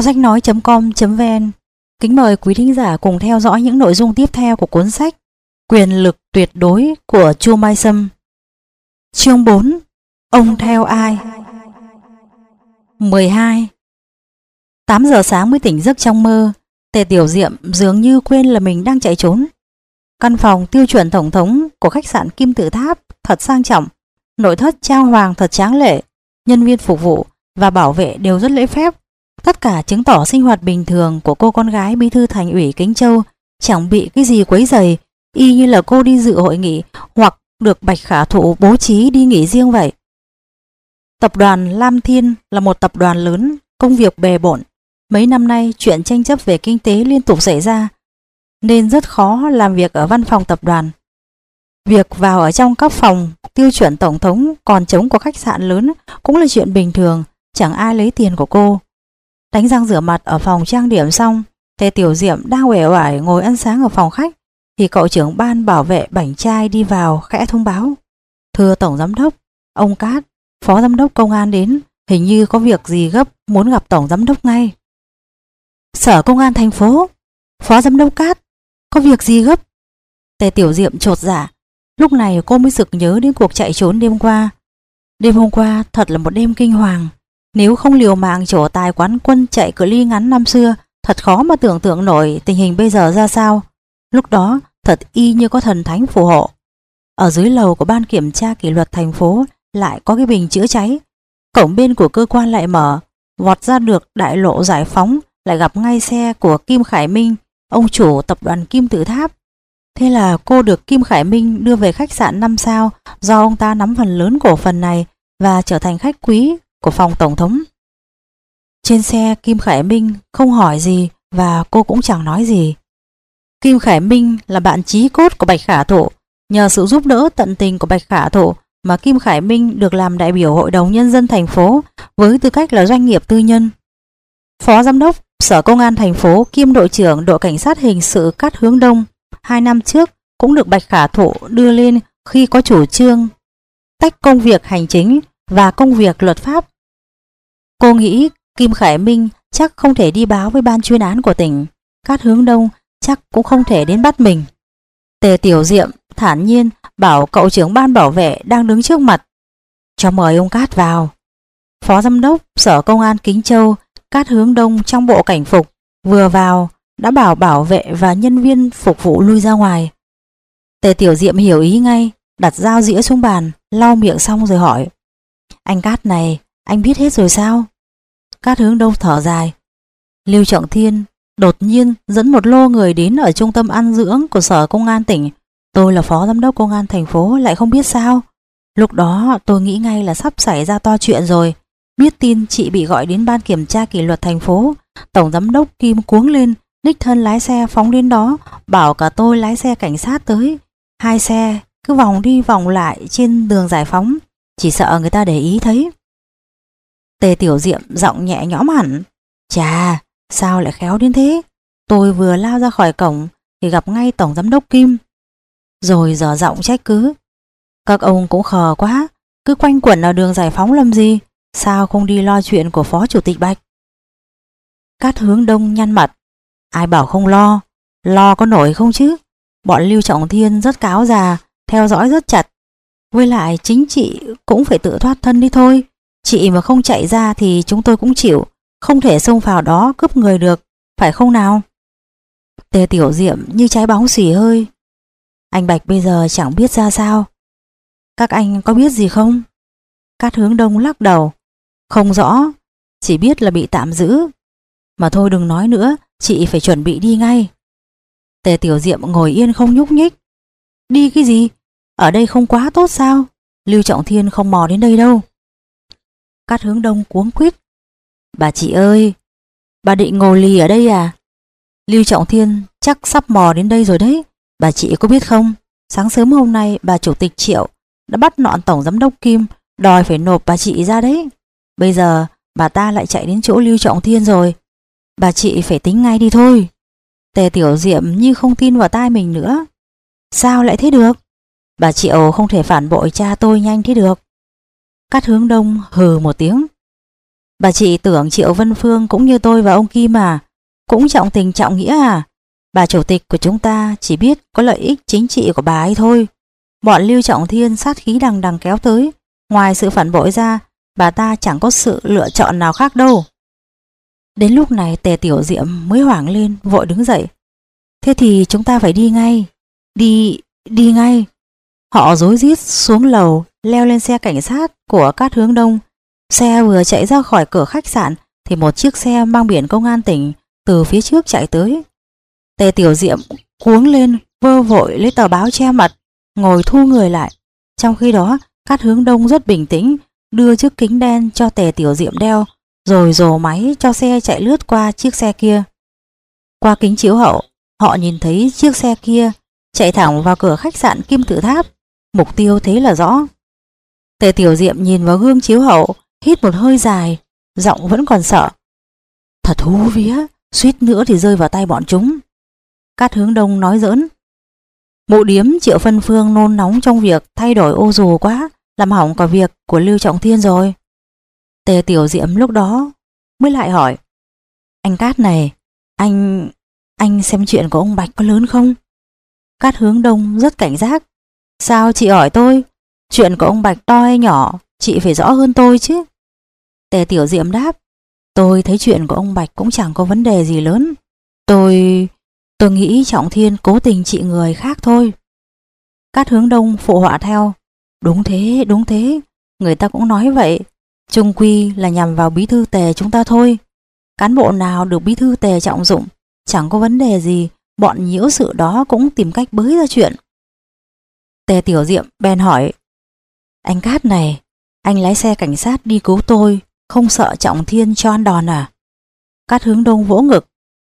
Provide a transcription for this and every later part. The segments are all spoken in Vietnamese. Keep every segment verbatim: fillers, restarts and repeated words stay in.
Kho sách nói chấm com chấm vn kính mời quý thính giả cùng theo dõi những nội dung tiếp theo của cuốn sách Quyền lực tuyệt đối của Chu Mai Sâm. Chương bốn. Ông theo ai? mười hai. tám giờ sáng mới tỉnh giấc trong mơ, Tề Tiểu Diệm dường như quên là mình đang chạy trốn. Căn phòng tiêu chuẩn tổng thống của khách sạn Kim Tự Tháp thật sang trọng, nội thất trang hoàng thật tráng lệ, nhân viên phục vụ và bảo vệ đều rất lễ phép. Tất cả chứng tỏ sinh hoạt bình thường của cô con gái bí thư thành ủy Kính Châu, chẳng bị cái gì quấy rầy, y như là cô đi dự hội nghị hoặc được Bạch Khả Thụ bố trí đi nghỉ riêng vậy. Tập đoàn Lam Thiên là một tập đoàn lớn, công việc bề bộn. Mấy năm nay chuyện tranh chấp về kinh tế liên tục xảy ra, nên rất khó làm việc ở văn phòng tập đoàn. Việc vào ở trong các phòng tiêu chuẩn tổng thống còn trống của khách sạn lớn cũng là chuyện bình thường, chẳng ai lấy tiền của cô. Đánh răng rửa mặt ở phòng trang điểm xong, Tề Tiểu Diệm đang uể oải ngồi ăn sáng ở phòng khách, thì cậu trưởng ban bảo vệ bảnh trai đi vào khẽ thông báo: "Thưa Tổng Giám đốc, ông Cát, Phó Giám đốc Công an đến, hình như có việc gì gấp muốn gặp Tổng Giám đốc ngay." Sở Công an thành phố? Phó Giám đốc Cát? Có việc gì gấp? Tề Tiểu Diệm chột dạ. Lúc này cô mới sực nhớ đến cuộc chạy trốn đêm qua. Đêm hôm qua thật là một đêm kinh hoàng. Nếu không liều mạng trổ tài quán quân chạy cự ly ngắn năm xưa, thật khó mà tưởng tượng nổi tình hình bây giờ ra sao. Lúc đó thật y như có thần thánh phù hộ. Ở dưới lầu của ban kiểm tra kỷ luật thành phố lại có cái bình chữa cháy. Cổng bên của cơ quan lại mở, vọt ra được đại lộ Giải Phóng, lại gặp ngay xe của Kim Khải Minh, ông chủ tập đoàn Kim Tự Tháp. Thế là cô được Kim Khải Minh đưa về khách sạn năm sao do ông ta nắm phần lớn cổ phần này và trở thành khách quý của phòng tổng thống. Trên xe Kim Khải Minh không hỏi gì và cô cũng chẳng nói gì. Kim Khải Minh là bạn chí cốt của Bạch Khả Thụ, nhờ sự giúp đỡ tận tình của Bạch Khả Thụ mà Kim Khải Minh được làm đại biểu Hội đồng Nhân dân thành phố với tư cách là doanh nghiệp tư nhân. Phó Giám đốc Sở Công an thành phố kiêm đội trưởng đội cảnh sát hình sự Cát Hướng Đông hai năm trước cũng được Bạch Khả Thụ đưa lên khi có chủ trương tách công việc hành chính và công việc luật pháp. Cô nghĩ Kim Khải Minh chắc không thể đi báo với ban chuyên án của tỉnh, Cát Hướng Đông chắc cũng không thể đến bắt mình. Tề Tiểu Diệm thản nhiên bảo cậu trưởng ban bảo vệ đang đứng trước mặt: "Cho mời ông Cát vào." Phó Giám đốc Sở Công an Kính Châu Cát Hướng Đông trong bộ cảnh phục vừa vào đã bảo bảo vệ và nhân viên phục vụ lui ra ngoài. Tề Tiểu Diệm hiểu ý ngay, đặt dao dĩa xuống bàn, lau miệng xong rồi hỏi: "Anh Cát này, anh biết hết rồi sao?" Cát Hướng Đông thở dài: "Lưu Trọng Thiên đột nhiên dẫn một lô người đến ở trung tâm ăn dưỡng của Sở Công an tỉnh. Tôi là Phó Giám đốc Công an thành phố lại không biết sao. Lúc đó tôi nghĩ ngay là sắp xảy ra to chuyện rồi. Biết tin chị bị gọi đến ban kiểm tra kỷ luật thành phố, Tổng Giám đốc Kim cuống lên, đích thân lái xe phóng đến đó, bảo cả tôi lái xe cảnh sát tới. Hai xe cứ vòng đi vòng lại trên đường Giải Phóng, chỉ sợ người ta để ý thấy." Tề Tiểu Diệm giọng nhẹ nhõm hẳn: "Chà, sao lại khéo đến thế? Tôi vừa lao ra khỏi cổng thì gặp ngay Tổng Giám đốc Kim." Rồi dở giọng trách cứ: "Các ông cũng khờ quá, cứ quanh quẩn ở đường Giải Phóng làm gì? Sao không đi lo chuyện của Phó Chủ tịch Bạch?" Cát Hướng Đông nhăn mặt: "Ai bảo không lo? Lo có nổi không chứ? Bọn Lưu Trọng Thiên rất cáo già, theo dõi rất chặt. Với lại chính chị cũng phải tự thoát thân đi thôi. Chị mà không chạy ra thì chúng tôi cũng chịu, không thể xông vào đó cướp người được, phải không nào?" Tề Tiểu Diệm như trái bóng xì hơi: "Anh Bạch bây giờ chẳng biết ra sao. Các anh có biết gì không?" Cát Hướng Đông lắc đầu: "Không rõ, chỉ biết là bị tạm giữ. Mà thôi đừng nói nữa, chị phải chuẩn bị đi ngay." Tề Tiểu Diệm ngồi yên không nhúc nhích: "Đi cái gì? Ở đây không quá tốt sao? Lưu Trọng Thiên không mò đến đây đâu." Cát Hướng Đông cuống quýt: "Bà chị ơi, bà định ngồi lì ở đây à? Lưu Trọng Thiên chắc sắp mò đến đây rồi đấy. Bà chị có biết không, sáng sớm hôm nay bà Chủ tịch Triệu đã bắt nọn Tổng Giám đốc Kim, đòi phải nộp bà chị ra đấy. Bây giờ bà ta lại chạy đến chỗ Lưu Trọng Thiên rồi. Bà chị phải tính ngay đi thôi." Tề Tiểu Diệm như không tin vào tai mình nữa: "Sao lại thế được? Bà Triệu không thể phản bội cha tôi nhanh thế được." Cát Hướng Đông hừ một tiếng: Bà chị tưởng Triệu Vân Phương cũng như tôi và ông Kim à, cũng trọng tình trọng nghĩa à. Bà chủ tịch của chúng ta chỉ biết có lợi ích chính trị của bà ấy thôi. Bọn Lưu Trọng Thiên sát khí đằng đằng kéo tới, ngoài sự phản bội ra, bà ta chẳng có sự lựa chọn nào khác đâu. Đến lúc này Tề Tiểu Diệm mới hoảng lên, vội đứng dậy. Thế thì chúng ta phải đi ngay. Đi, đi ngay. Họ rối rít xuống lầu, leo lên xe cảnh sát của Cát Hướng Đông. Xe vừa chạy ra khỏi cửa khách sạn thì một chiếc xe mang biển công an tỉnh từ phía trước chạy tới. Tề Tiểu Diệm cuống lên, vơ vội lấy tờ báo che mặt, ngồi thu người lại. Trong khi đó Cát Hướng Đông rất bình tĩnh, đưa chiếc kính đen cho Tề Tiểu Diệm đeo, rồi rồ máy cho xe chạy lướt qua chiếc xe kia. Qua kính chiếu hậu, họ nhìn thấy chiếc xe kia chạy thẳng vào cửa khách sạn Kim Tự Tháp. Mục tiêu thế là rõ. Tề Tiểu Diệm nhìn vào gương chiếu hậu, hít một hơi dài, giọng vẫn còn sợ. Thật hú vía, suýt nữa thì rơi vào tay bọn chúng. Cát Hướng Đông nói giỡn. Mụ điếm Triệu Vân Phương nôn nóng trong việc thay đổi ô dù quá, làm hỏng cả việc của Lưu Trọng Thiên rồi. Tề Tiểu Diệm lúc đó mới lại hỏi. Anh Cát này, anh... anh xem chuyện của ông Bạch có lớn không? Cát Hướng Đông rất cảnh giác. Sao chị hỏi tôi? Chuyện của ông Bạch to hay nhỏ, chị phải rõ hơn tôi chứ. Tề Tiểu Diệm đáp. Tôi thấy chuyện của ông Bạch cũng chẳng có vấn đề gì lớn. Tôi... tôi nghĩ Trọng Thiên cố tình trị người khác thôi. Cát Hướng Đông phụ họa theo. Đúng thế, đúng thế. Người ta cũng nói vậy. Chung quy là nhằm vào bí thư Tề chúng ta thôi. Cán bộ nào được bí thư Tề trọng dụng, chẳng có vấn đề gì, bọn nhiễu sự đó cũng tìm cách bới ra chuyện. Tề Tiểu Diệm bèn hỏi. Anh Cát này, anh lái xe cảnh sát đi cứu tôi, không sợ Trọng Thiên cho ăn đòn à? Cát Hướng Đông vỗ ngực.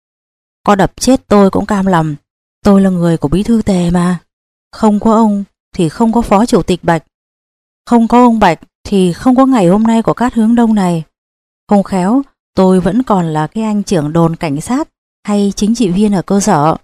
Có đập chết tôi cũng cam lòng. Tôi là người của bí thư Tề mà. Không có ông thì không có phó chủ tịch Bạch. Không có ông Bạch thì không có ngày hôm nay của Cát Hướng Đông này. Không khéo tôi vẫn còn là cái anh trưởng đồn cảnh sát hay chính trị viên ở cơ sở.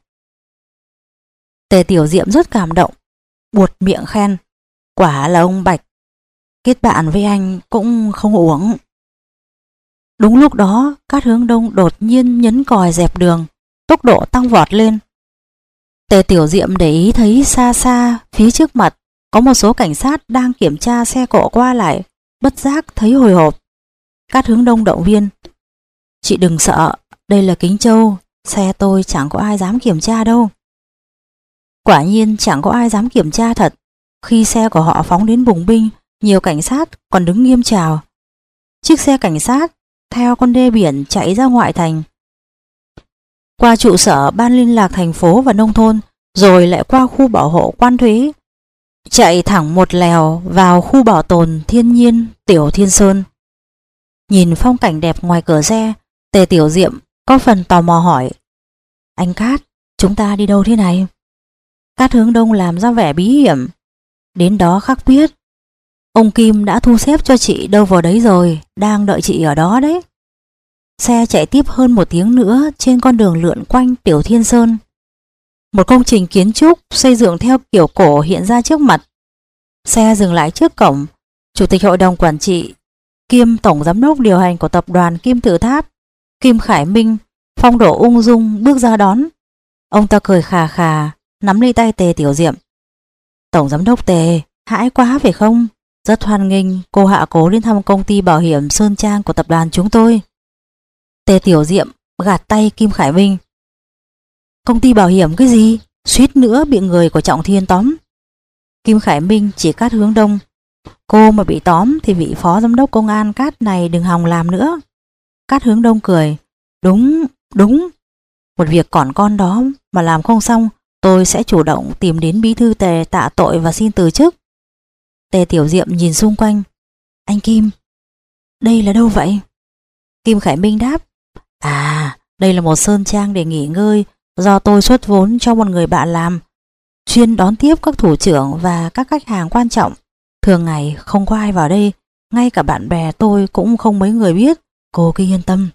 Tề Tiểu Diệm rất cảm động, buột miệng khen. Quả là ông Bạch, kết bạn với anh cũng không uổng. Đúng lúc đó Cát Hướng Đông đột nhiên nhấn còi dẹp đường, tốc độ tăng vọt lên. Tề Tiểu Diệm để ý thấy xa xa phía trước mặt có một số cảnh sát đang kiểm tra xe cộ qua lại, bất giác thấy hồi hộp. Cát Hướng Đông động viên. Chị đừng sợ, đây là Kính Châu, xe tôi chẳng có ai dám kiểm tra đâu. Quả nhiên chẳng có ai dám kiểm tra thật. Khi xe của họ phóng đến bùng binh, nhiều cảnh sát còn đứng nghiêm chào. Chiếc xe cảnh sát theo con đê biển chạy ra ngoại thành, qua trụ sở ban liên lạc thành phố và nông thôn, rồi lại qua khu bảo hộ quan thuế, chạy thẳng một lèo vào khu bảo tồn thiên nhiên Tiểu Thiên Sơn. Nhìn phong cảnh đẹp ngoài cửa xe, Tề Tiểu Diệm có phần tò mò hỏi. Anh Cát, chúng ta đi đâu thế này? Cát Hướng Đông làm ra vẻ bí hiểm. Đến đó khắc biết. Ông Kim đã thu xếp cho chị đâu vào đấy rồi, đang đợi chị ở đó đấy. Xe chạy tiếp hơn một tiếng nữa trên con đường lượn quanh Tiểu Thiên Sơn. Một công trình kiến trúc xây dựng theo kiểu cổ hiện ra trước mặt. Xe dừng lại trước cổng. Chủ tịch hội đồng quản trị kiêm tổng giám đốc điều hành của tập đoàn Kim Tự Tháp, Kim Khải Minh, phong độ ung dung bước ra đón. Ông ta cười khà khà, nắm lấy tay Tề Tiểu Diệm. Tổng giám đốc Tề, hãi quá phải không? Rất hoan nghênh cô hạ cố đến thăm công ty bảo hiểm Sơn Trang của tập đoàn chúng tôi. Tề Tiểu Diệm gạt tay Kim Khải Minh. Công ty bảo hiểm cái gì? Suýt nữa bị người của Trọng Thiên tóm. Kim Khải Minh chỉ Cát Hướng Đông. Cô mà bị tóm thì vị phó giám đốc công an Cát này đừng hòng làm nữa. Cát Hướng Đông cười. Đúng, đúng. Một việc còn con đó mà làm không xong, tôi sẽ chủ động tìm đến bí thư Tề tạ tội và xin từ chức. Tề Tiểu Diệm nhìn xung quanh. Anh Kim, đây là đâu vậy? Kim Khải Minh đáp. À, đây là một sơn trang để nghỉ ngơi do tôi xuất vốn cho một người bạn làm, chuyên đón tiếp các thủ trưởng và các khách hàng quan trọng. Thường ngày không có ai vào đây, ngay cả bạn bè tôi cũng không mấy người biết, cô cứ yên tâm.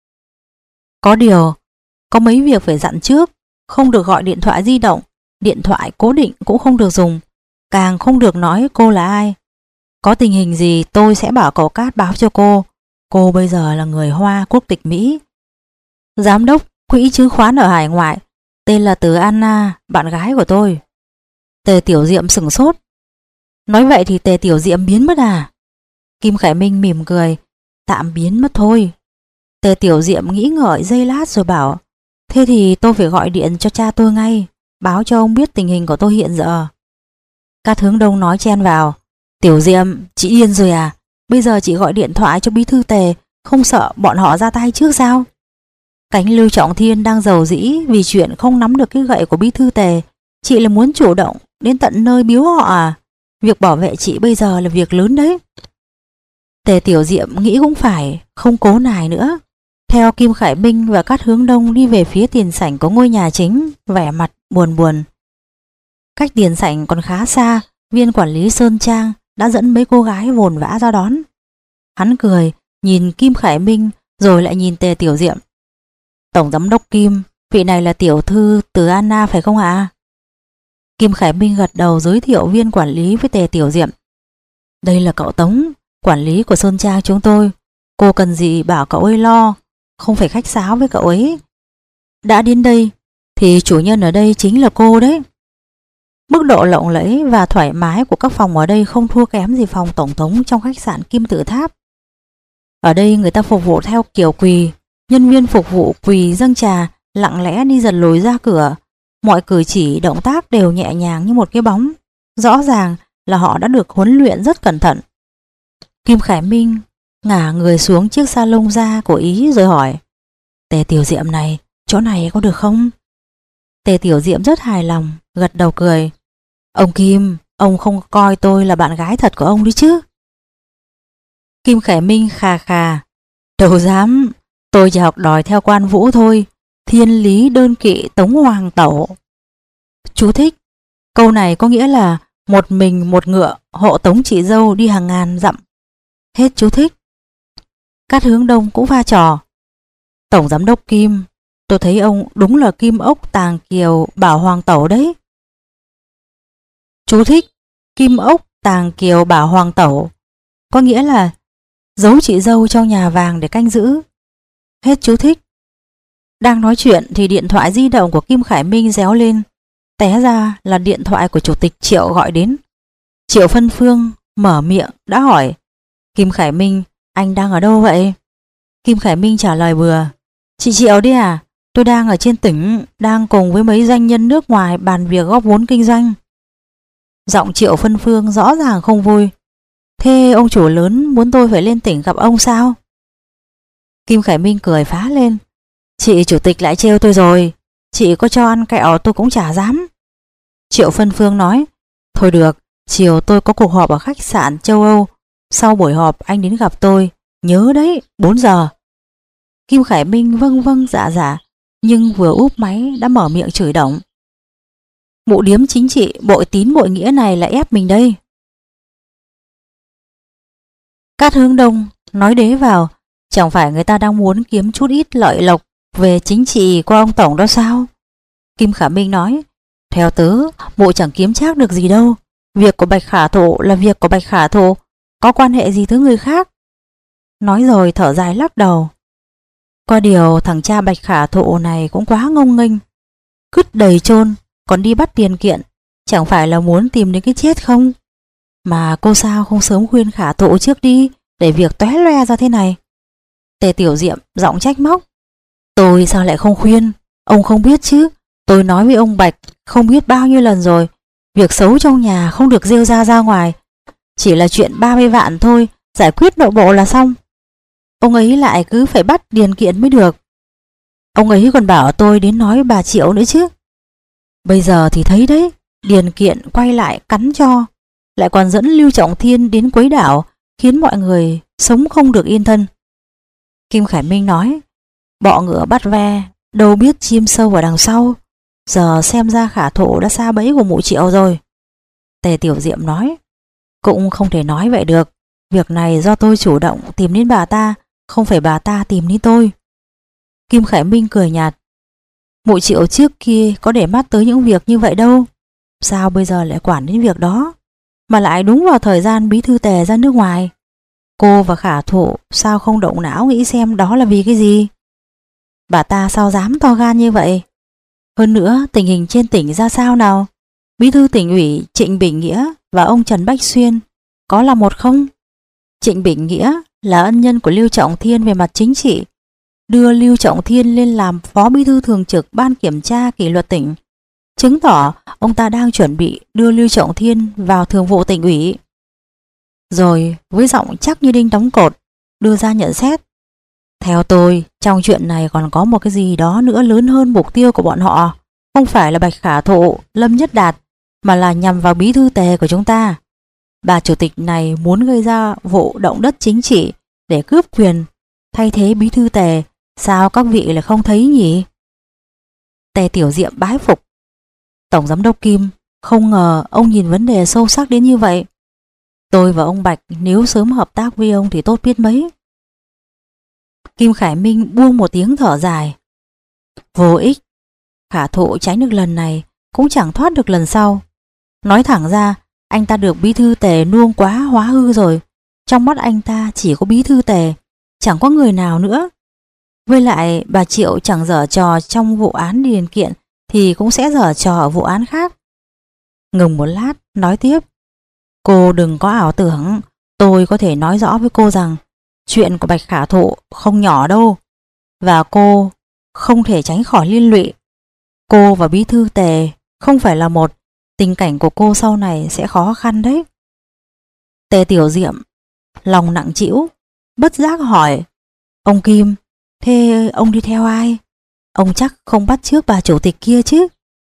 Có điều, có mấy việc phải dặn trước. Không được gọi điện thoại di động, điện thoại cố định cũng không được dùng, càng không được nói cô là ai. Có tình hình gì tôi sẽ bảo cậu Cát báo cho cô. Cô bây giờ là người Hoa, quốc tịch Mỹ, giám đốc quỹ chứng khoán ở hải ngoại, tên là Từ Anna, bạn gái của tôi. Tề Tiểu Diệm sửng sốt. Nói vậy thì Tề Tiểu Diệm biến mất à? Kim Khải Minh mỉm cười. Tạm biến mất thôi. Tề Tiểu Diệm nghĩ ngợi giây lát rồi bảo, thế thì tôi phải gọi điện cho cha tôi ngay, báo cho ông biết tình hình của tôi hiện giờ. Cát Hướng Đông nói chen vào, Tiểu Diệm, chị điên rồi à? Bây giờ chị gọi điện thoại cho bí thư Tề, không sợ bọn họ ra tay trước sao? Cánh Lưu Trọng Thiên đang giàu dĩ vì chuyện không nắm được cái gậy của bí thư Tề. Chị là muốn chủ động đến tận nơi biếu họ à? Việc bảo vệ chị bây giờ là việc lớn đấy. Tề Tiểu Diệm nghĩ cũng phải, không cố nài nữa. Theo Kim Khải Minh và Cát Hướng Đông đi về phía tiền sảnh của ngôi nhà chính, vẻ mặt buồn buồn. Cách tiền sảnh còn khá xa, viên quản lý Sơn Trang đã dẫn mấy cô gái vồn vã ra đón. Hắn cười, nhìn Kim Khải Minh rồi lại nhìn Tề Tiểu Diệm. Tổng giám đốc Kim, vị này là tiểu thư Từ Anna phải không ạ? Kim Khải Minh gật đầu giới thiệu viên quản lý với Tề Tiểu Diệm. Đây là cậu Tống, quản lý của Sơn Trang chúng tôi. Cô cần gì bảo cậu ấy lo, không phải khách sáo với cậu ấy. Đã đến đây thì chủ nhân ở đây chính là cô đấy. Mức độ lộng lẫy và thoải mái của các phòng ở đây không thua kém gì phòng tổng thống trong khách sạn Kim Tự Tháp. Ở đây người ta phục vụ theo kiểu quỳ, nhân viên phục vụ quỳ dâng trà, lặng lẽ đi dần lùi ra cửa. Mọi cử chỉ động tác đều nhẹ nhàng như một cái bóng. Rõ ràng là họ đã được huấn luyện rất cẩn thận. Kim Khải Minh ngả người xuống chiếc salon da của Ý rồi hỏi, Tề Tiểu Diệm này, chỗ này có được không? Tề Tiểu Diệm rất hài lòng, gật đầu cười. Ông Kim, ông không coi tôi là bạn gái thật của ông đi chứ? Kim Khải Minh khà khà, đâu dám, tôi chỉ học đòi theo quan vũ thôi. Thiên lý đơn kỵ Tống Hoàng Tẩu. Chú thích, câu này có nghĩa là một mình một ngựa hộ tống chị dâu đi hàng ngàn dặm. Hết chú thích. Cát Hướng Đông cũng pha trò. Tổng giám đốc Kim, tôi thấy ông đúng là kim ốc tàng kiều bảo Hoàng Tẩu đấy. Chú thích, kim ốc tàng kiều bảo Hoàng Tẩu có nghĩa là giấu chị dâu trong nhà vàng để canh giữ. Hết chú thích. Đang nói chuyện thì điện thoại di động của Kim Khải Minh réo lên. Té ra là điện thoại của chủ tịch Triệu gọi đến. Triệu Phân Phương mở miệng đã hỏi, Kim Khải Minh, anh đang ở đâu vậy? Kim Khải Minh trả lời bừa, chị Triệu đi à? Tôi đang ở trên tỉnh, đang cùng với mấy doanh nhân nước ngoài bàn việc góp vốn kinh doanh. Giọng Triệu Phân Phương rõ ràng không vui. Thế ông chủ lớn muốn tôi phải lên tỉnh gặp ông sao? Kim Khải Minh cười phá lên, chị chủ tịch lại trêu tôi rồi, chị có cho ăn kẹo tôi cũng chả dám. Triệu Phân Phương nói, thôi được, chiều tôi có cuộc họp ở khách sạn châu Âu, sau buổi họp anh đến gặp tôi, nhớ đấy, bốn giờ. Kim Khải Minh vâng vâng dạ dạ, nhưng vừa úp máy đã mở miệng chửi động. Mụ điếm chính trị bội tín bội nghĩa này là ép mình đây. Cát Hướng Đông nói đế vào, chẳng phải người ta đang muốn kiếm chút ít lợi lộc về chính trị qua ông tổng đó sao? Kim Khả Minh nói, theo tớ, mụ chẳng kiếm trác được gì đâu. Việc của Bạch Khả Thụ là việc của Bạch Khả Thụ, có quan hệ gì tới người khác? Nói rồi thở dài lắc đầu. Có điều thằng cha Bạch Khả Thụ này cũng quá ngông nghênh, cứt đầy chôn còn đi bắt tiền kiện, chẳng phải là muốn tìm đến cái chết không? Mà cô sao không sớm khuyên Khả Thụ trước đi, để việc tóe loe ra thế này? Tề Tiểu Diệm giọng trách móc, tôi sao lại không khuyên? Ông không biết chứ, tôi nói với ông Bạch không biết bao nhiêu lần rồi, việc xấu trong nhà không được rêu ra ra ngoài, chỉ là chuyện ba mươi vạn thôi, giải quyết nội bộ là xong. Ông ấy lại cứ phải bắt điền kiện mới được. Ông ấy còn bảo tôi đến nói với bà Triệu nữa chứ. Bây giờ thì thấy đấy, điền kiện quay lại cắn cho, lại còn dẫn Lưu Trọng Thiên đến quấy đảo, khiến mọi người sống không được yên thân. Kim Khải Minh nói, bọ ngựa bắt ve, đâu biết chim sâu ở đằng sau, giờ xem ra Khả Thụ đã sa bẫy của mụ Triệu rồi. Tề Tiểu Diệm nói, cũng không thể nói vậy được, việc này do tôi chủ động tìm đến bà ta, không phải bà ta tìm đến tôi. Kim Khải Minh cười nhạt, mụ Triệu trước kia có để mắt tới những việc như vậy đâu, sao bây giờ lại quản đến việc đó, mà lại đúng vào thời gian bí thư Tề ra nước ngoài. Cô và Khả Thụ sao không động não nghĩ xem đó là vì cái gì? Bà ta sao dám to gan như vậy? Hơn nữa tình hình trên tỉnh ra sao nào? Bí thư tỉnh ủy Trịnh Bình Nghĩa và ông Trần Bách Xuyên có là một không? Trịnh Bình Nghĩa là ân nhân của Lưu Trọng Thiên về mặt chính trị, đưa Lưu Trọng Thiên lên làm phó bí thư thường trực ban kiểm tra kỷ luật tỉnh, chứng tỏ ông ta đang chuẩn bị đưa Lưu Trọng Thiên vào thường vụ tỉnh ủy. Rồi với giọng chắc như đinh đóng cột đưa ra nhận xét: theo tôi, trong chuyện này còn có một cái gì đó nữa lớn hơn mục tiêu của bọn họ, không phải là Bạch Khả Thụ, Lâm Nhất Đạt, mà là nhằm vào bí thư Tề của chúng ta. Bà chủ tịch này muốn gây ra vụ động đất chính trị để cướp quyền thay thế bí thư Tề, sao các vị lại không thấy nhỉ? Tề Tiểu Diệm bái phục: Tổng giám đốc Kim, không ngờ ông nhìn vấn đề sâu sắc đến như vậy. Tôi và ông Bạch nếu sớm hợp tác với ông thì tốt biết mấy. Kim Khải Minh buông một tiếng thở dài: vô ích, Khả Thụ tránh được lần này cũng chẳng thoát được lần sau. Nói thẳng ra, anh ta được bí thư Tề nuông quá hóa hư rồi. Trong mắt anh ta chỉ có bí thư Tề, chẳng có người nào nữa. Với lại bà Triệu chẳng giở trò trong vụ án điền kiện thì cũng sẽ giở trò ở vụ án khác. Ngừng một lát, nói tiếp: cô đừng có ảo tưởng, tôi có thể nói rõ với cô rằng chuyện của Bạch Khả Thụ không nhỏ đâu, và cô không thể tránh khỏi liên lụy. Cô và bí thư Tề không phải là một, tình cảnh của cô sau này sẽ khó khăn đấy. Tề Tiểu Diệm lòng nặng trĩu, bất giác hỏi: ông Kim, thế ông đi theo ai? Ông chắc không bắt chước bà chủ tịch kia chứ?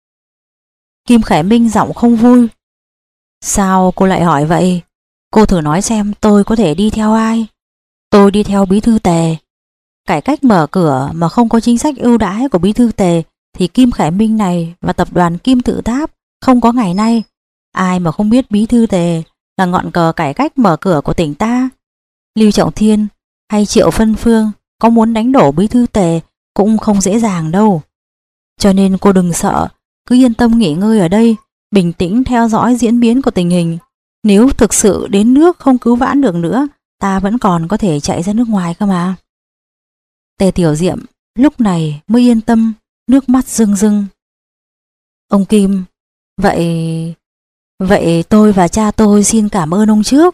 Kim Khải Minh giọng không vui: sao cô lại hỏi vậy? Cô thử nói xem tôi có thể đi theo ai? Tôi đi theo bí thư Tề. Cải cách mở cửa mà không có chính sách ưu đãi của bí thư Tề thì Kim Khải Minh này và tập đoàn Kim Tự Tháp không có ngày nay. Ai mà không biết bí thư Tề là ngọn cờ cải cách mở cửa của tỉnh ta. Lưu Trọng Thiên hay Triệu Phân Phương có muốn đánh đổ bí thư Tề cũng không dễ dàng đâu. Cho nên cô đừng sợ, cứ yên tâm nghỉ ngơi ở đây, bình tĩnh theo dõi diễn biến của tình hình. Nếu thực sự đến nước không cứu vãn được nữa, ta vẫn còn có thể chạy ra nước ngoài cơ mà. Tề Tiểu Diệm lúc này mới yên tâm, nước mắt rưng rưng. Ông Kim, vậy... vậy tôi và cha tôi xin cảm ơn ông trước.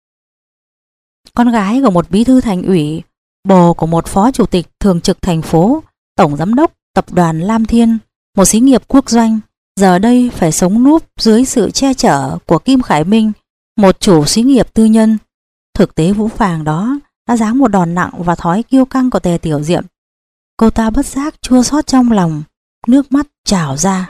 Con gái của một bí thư thành ủy, bồ của một phó chủ tịch thường trực thành phố, tổng giám đốc tập đoàn Lam Thiên, một xí nghiệp quốc doanh, giờ đây phải sống núp dưới sự che chở của Kim Khải Minh, một chủ xí nghiệp tư nhân. Thực tế vũ phàng đó đã giáng một đòn nặng vào thói kiêu căng của Tề Tiểu Diệm. Cô ta bất giác chua xót trong lòng, nước mắt trào ra.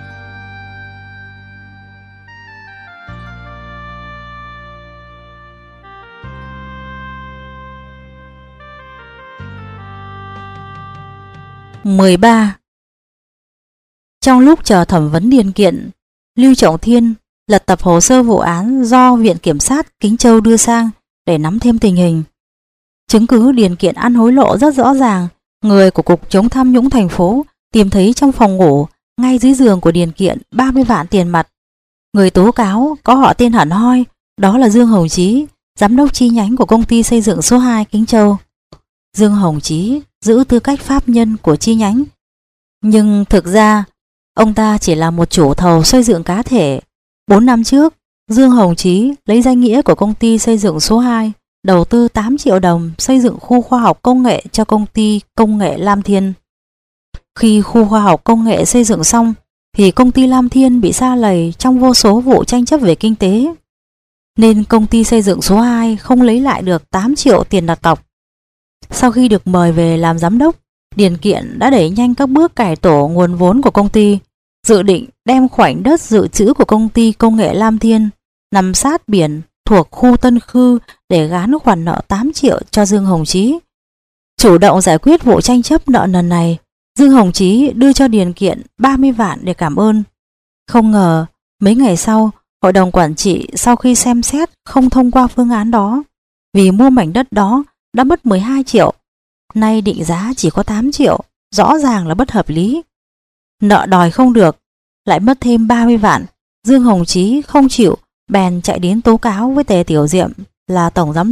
mười ba. Trong lúc chờ thẩm vấn điền kiện, Lưu Trọng Thiên lật tập hồ sơ vụ án do Viện Kiểm sát Kính Châu đưa sang để nắm thêm tình hình. Chứng cứ điền kiện ăn hối lộ rất rõ ràng. Người của Cục Chống tham nhũng thành phố tìm thấy trong phòng ngủ ngay dưới giường của điền kiện ba mươi vạn tiền mặt. Người tố cáo có họ tên hẳn hoi, đó là Dương Hồng Chí, giám đốc chi nhánh của công ty xây dựng số hai Kính Châu. Dương Hồng Chí giữ tư cách pháp nhân của chi nhánh, nhưng thực ra ông ta chỉ là một chủ thầu xây dựng cá thể. Bốn năm trước, Dương Hồng Chí lấy danh nghĩa của công ty xây dựng số hai đầu tư tám triệu đồng xây dựng khu khoa học công nghệ cho công ty công nghệ Lam Thiên. Khi khu khoa học công nghệ xây dựng xong thì công ty Lam Thiên bị sa lầy trong vô số vụ tranh chấp về kinh tế, nên công ty xây dựng số hai không lấy lại được tám triệu tiền đặt cọc. Sau khi được mời về làm giám đốc, điền kiện đã đẩy nhanh các bước cải tổ nguồn vốn của công ty, dự định đem khoảnh đất dự trữ của công ty công nghệ Lam Thiên nằm sát biển thuộc khu Tân Khư để gán khoản nợ tám triệu cho Dương Hồng Chí. Chủ động giải quyết vụ tranh chấp nợ nần này, Dương Hồng Chí đưa cho điền kiện ba mươi vạn để cảm ơn. Không ngờ mấy ngày sau, hội đồng quản trị sau khi xem xét không thông qua phương án đó, vì mua mảnh đất đó đã mất mười hai triệu, nay định giá chỉ có tám triệu, rõ ràng là bất hợp lý. Nợ đòi không được, lại mất thêm ba mươi vạn. Dương Hồng Chí không chịu, bèn chạy đến tố cáo với Tề Tiểu Diệm là tổng giám đốc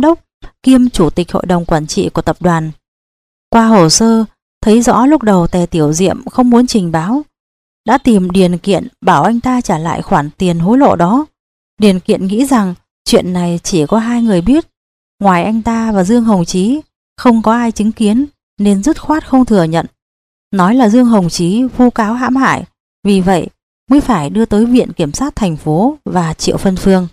kiêm chủ tịch hội đồng quản trị của tập đoàn. Qua hồ sơ, thấy rõ lúc đầu Tề Tiểu Diệm không muốn trình báo, đã tìm Điền Kiện bảo anh ta trả lại khoản tiền hối lộ đó. Điền Kiện nghĩ rằng chuyện này chỉ có hai người biết, ngoài anh ta và Dương Hồng Chí, không có ai chứng kiến nên dứt khoát không thừa nhận. Nói là Dương Hồng Chí vu cáo hãm hại, vì vậy mới phải đưa tới Viện Kiểm sát thành phố và Triệu Phân Phương.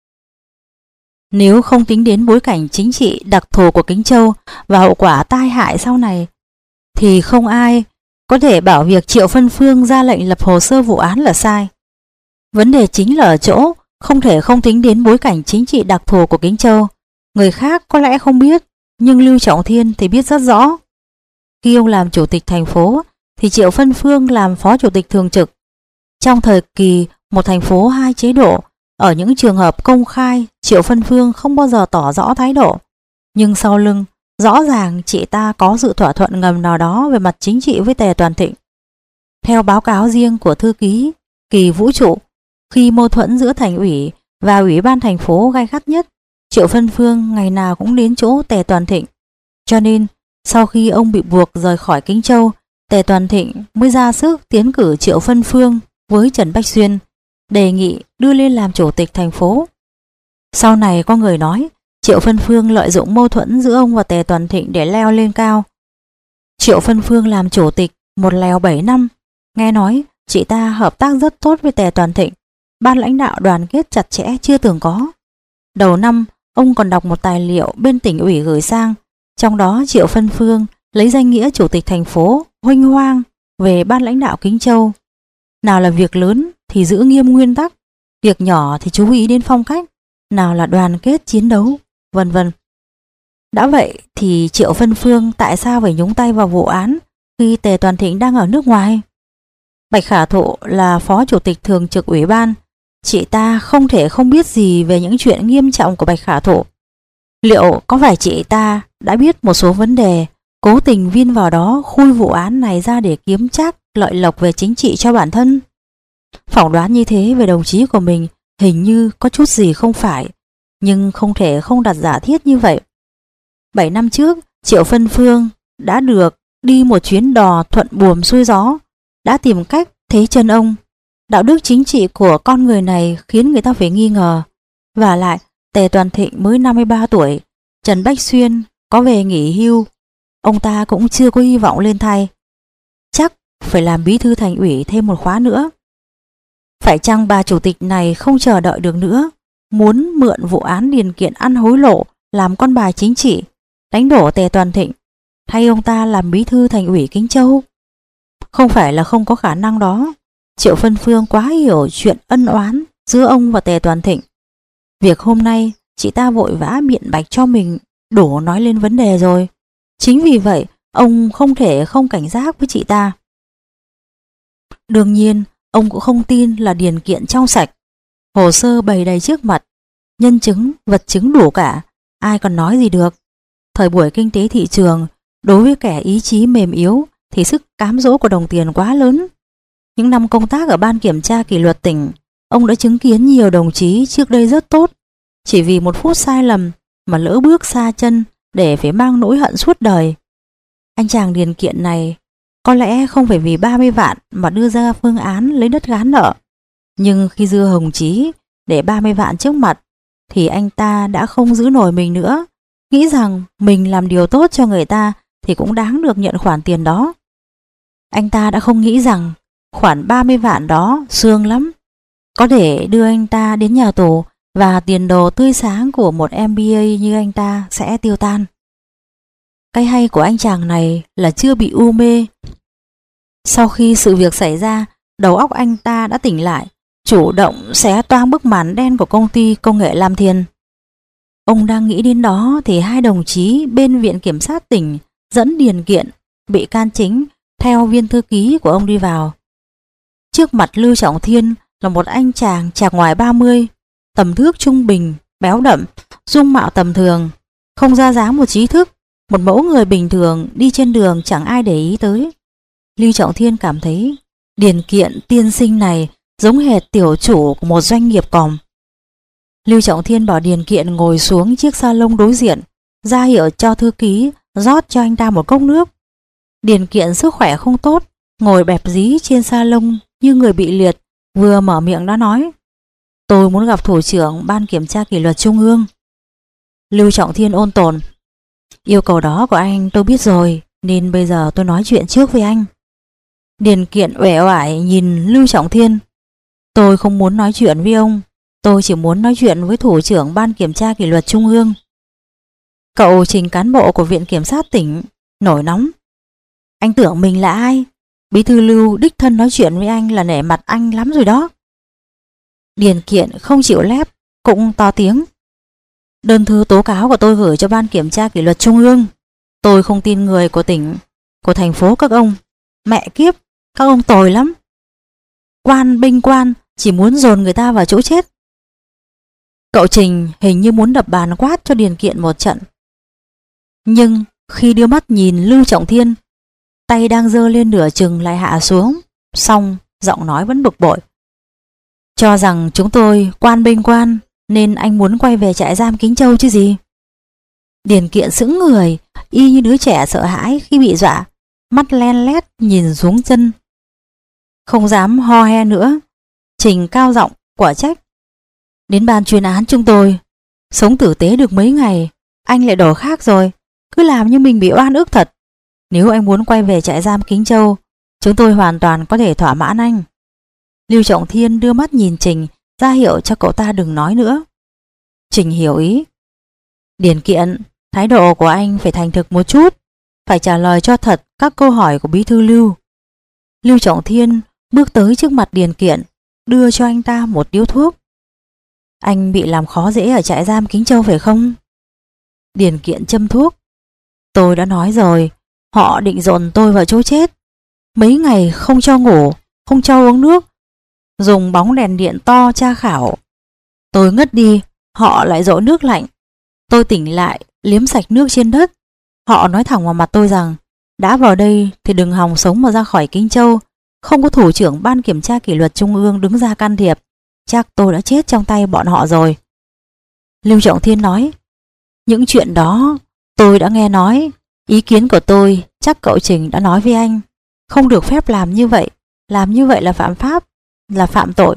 Nếu không tính đến bối cảnh chính trị đặc thù của Kính Châu và hậu quả tai hại sau này, thì không ai có thể bảo việc Triệu Phân Phương ra lệnh lập hồ sơ vụ án là sai. Vấn đề chính là ở chỗ không thể không tính đến bối cảnh chính trị đặc thù của Kính Châu. Người khác có lẽ không biết, nhưng Lưu Trọng Thiên thì biết rất rõ. Khi ông làm chủ tịch thành phố thì Triệu Phân Phương làm phó chủ tịch thường trực. Trong thời kỳ một thành phố hai chế độ, ở những trường hợp công khai, Triệu Phân Phương không bao giờ tỏ rõ thái độ, nhưng sau lưng rõ ràng chị ta có sự thỏa thuận ngầm nào đó về mặt chính trị với Tề Toàn Thịnh. Theo báo cáo riêng của thư ký Kỳ Vũ Trụ, khi mâu thuẫn giữa thành ủy và ủy ban thành phố gay gắt nhất, Triệu Phân Phương ngày nào cũng đến chỗ Tề Toàn Thịnh. Cho nên sau khi ông bị buộc rời khỏi Kính Châu, Tề Toàn Thịnh mới ra sức tiến cử Triệu Phân Phương với Trần Bách Xuyên, đề nghị đưa lên làm chủ tịch thành phố. Sau này có người nói Triệu Phân Phương lợi dụng mâu thuẫn giữa ông và Tề Toàn Thịnh để leo lên cao. Triệu Phân Phương làm chủ tịch một lèo bảy năm, nghe nói chị ta hợp tác rất tốt với Tề Toàn Thịnh, ban lãnh đạo đoàn kết chặt chẽ chưa từng có. Đầu năm, ông còn đọc một tài liệu bên tỉnh ủy gửi sang, trong đó Triệu Phân Phương lấy danh nghĩa chủ tịch thành phố huênh hoang về ban lãnh đạo Kính Châu. Nào là việc lớn thì giữ nghiêm nguyên tắc, việc nhỏ thì chú ý đến phong cách, nào là đoàn kết chiến đấu, vân vân. Đã vậy thì Triệu Phân Phương tại sao phải nhúng tay vào vụ án khi Tề Toàn Thịnh đang ở nước ngoài? Bạch Khả Thụ là phó chủ tịch thường trực ủy ban, chị ta không thể không biết gì về những chuyện nghiêm trọng của Bạch Khả Thụ. Liệu có phải chị ta đã biết một số vấn đề, cố tình viên vào đó khui vụ án này ra để kiếm trác lợi lộc về chính trị cho bản thân? Phỏng đoán như thế về đồng chí của mình hình như có chút gì không phải, nhưng không thể không đặt giả thiết như vậy. Bảy năm trước, Triệu Phân Phương đã được đi một chuyến đò thuận buồm xuôi gió, đã tìm cách thế chân ông. Đạo đức chính trị của con người này khiến người ta phải nghi ngờ. Và lại, Tề Toàn Thịnh mới năm mươi ba tuổi, Trần Bách Xuyên có về nghỉ hưu, ông ta cũng chưa có hy vọng lên thay. Chắc phải làm bí thư thành ủy thêm một khóa nữa. Phải chăng bà chủ tịch này không chờ đợi được nữa, muốn mượn vụ án Điền Kiện ăn hối lộ làm con bài chính trị, đánh đổ Tề Toàn Thịnh, thay ông ta làm bí thư thành ủy Kính Châu? Không phải là không có khả năng đó. Triệu Phân Phương quá hiểu chuyện ân oán giữa ông và Tề Toàn Thịnh. Việc hôm nay chị ta vội vã biện bạch cho mình đổ nói lên vấn đề rồi. Chính vì vậy ông không thể không cảnh giác với chị ta. Đương nhiên ông cũng không tin là Điền Kiện trong sạch. Hồ sơ bày đầy trước mặt, nhân chứng, vật chứng đủ cả, ai còn nói gì được. Thời buổi kinh tế thị trường, đối với kẻ ý chí mềm yếu thì sức cám dỗ của đồng tiền quá lớn. Những năm công tác ở Ban Kiểm tra Kỷ luật tỉnh, ông đã chứng kiến nhiều đồng chí trước đây rất tốt, chỉ vì một phút sai lầm mà lỡ bước xa chân để phải mang nỗi hận suốt đời. Anh chàng Điền Kiện này có lẽ không phải vì ba mươi vạn mà đưa ra phương án lấy đất gán nợ, nhưng khi Dương Hồng Chí để ba mươi vạn trước mặt thì anh ta đã không giữ nổi mình nữa, nghĩ rằng mình làm điều tốt cho người ta thì cũng đáng được nhận khoản tiền đó. Anh ta đã không nghĩ rằng khoản ba mươi vạn đó xương lắm, có thể đưa anh ta đến nhà tù và tiền đồ tươi sáng của một em bê a như anh ta sẽ tiêu tan. Cái hay của anh chàng này là chưa bị u mê. Sau khi sự việc xảy ra, đầu óc anh ta đã tỉnh lại, chủ động xé toang bức màn đen của công ty công nghệ Lam Thiên. Ông đang nghĩ đến đó thì hai đồng chí bên Viện Kiểm sát tỉnh dẫn Điền Kiện, bị can chính, theo viên thư ký của ông đi vào. Trước mặt Lưu Trọng Thiên là một anh chàng chạc ngoài ba mươi, tầm thước trung bình, béo đậm, dung mạo tầm thường, không ra dáng một trí thức, một mẫu người bình thường đi trên đường chẳng ai để ý tới. Lưu Trọng Thiên cảm thấy Điền Kiện tiên sinh này giống hệt tiểu chủ của một doanh nghiệp còm. Lưu Trọng Thiên bảo Điền Kiện ngồi xuống chiếc salon đối diện, ra hiệu cho thư ký rót cho anh ta một cốc nước. Điền Kiện sức khỏe không tốt, ngồi bẹp dí trên salon như người bị liệt, vừa mở miệng đã nói: tôi muốn gặp thủ trưởng ban kiểm tra kỷ luật trung ương. Lưu Trọng Thiên ôn tồn: yêu cầu đó của anh tôi biết rồi, nên bây giờ tôi nói chuyện trước với anh. Điền Kiện uể oải nhìn Lưu Trọng Thiên: tôi không muốn nói chuyện với ông, tôi chỉ muốn nói chuyện với thủ trưởng ban kiểm tra kỷ luật trung ương. Cậu Trình, cán bộ của Viện Kiểm sát tỉnh, nổi nóng: anh tưởng mình là ai? Bí thư Lưu đích thân nói chuyện với anh là nể mặt anh lắm rồi đó. Điền Kiện không chịu lép, cũng to tiếng: đơn thư tố cáo của tôi gửi cho ban kiểm tra kỷ luật trung ương. Tôi không tin người của tỉnh, của thành phố các ông. Mẹ kiếp, các ông tồi lắm. Quan binh quan chỉ muốn dồn người ta vào chỗ chết. Cậu Trình hình như muốn đập bàn quát cho Điền Kiện một trận. Nhưng khi đưa mắt nhìn Lưu Trọng Thiên, tay đang giơ lên nửa chừng lại hạ xuống, xong giọng nói vẫn bực bội: cho rằng chúng tôi quan binh quan nên anh muốn quay về trại giam Kính Châu chứ gì? Điền Kiện sững người, y như đứa trẻ sợ hãi khi bị dọa, mắt len lét nhìn xuống chân, không dám ho he nữa. Trình cao giọng quả trách: đến ban chuyên án chúng tôi sống tử tế được mấy ngày, anh lại đổi khác rồi, cứ làm như mình bị oan ức thật. Nếu anh muốn quay về trại giam Kính Châu, chúng tôi hoàn toàn có thể thỏa mãn anh. Lưu Trọng Thiên đưa mắt nhìn Trình, ra hiệu cho cậu ta đừng nói nữa. Trình hiểu ý. Điền Kiện, thái độ của anh phải thành thực một chút, phải trả lời cho thật các câu hỏi của bí thư Lưu. Lưu Trọng Thiên bước tới trước mặt Điền Kiện, đưa cho anh ta một điếu thuốc. Anh bị làm khó dễ ở trại giam Kính Châu phải không? Điền Kiện châm thuốc. Tôi đã nói rồi, họ định dồn tôi vào chỗ chết. Mấy ngày không cho ngủ, không cho uống nước, dùng bóng đèn điện to tra khảo. Tôi ngất đi, họ lại dội nước lạnh. Tôi tỉnh lại, liếm sạch nước trên đất. Họ nói thẳng vào mặt tôi rằng đã vào đây thì đừng hòng sống mà ra khỏi Kính Châu. Không có thủ trưởng ban kiểm tra kỷ luật trung ương đứng ra can thiệp, chắc tôi đã chết trong tay bọn họ rồi. Lưu Trọng Thiên nói: những chuyện đó tôi đã nghe nói. Ý kiến của tôi chắc cậu Trình đã nói với anh. Không được phép làm như vậy. Làm như vậy là phạm pháp, là phạm tội.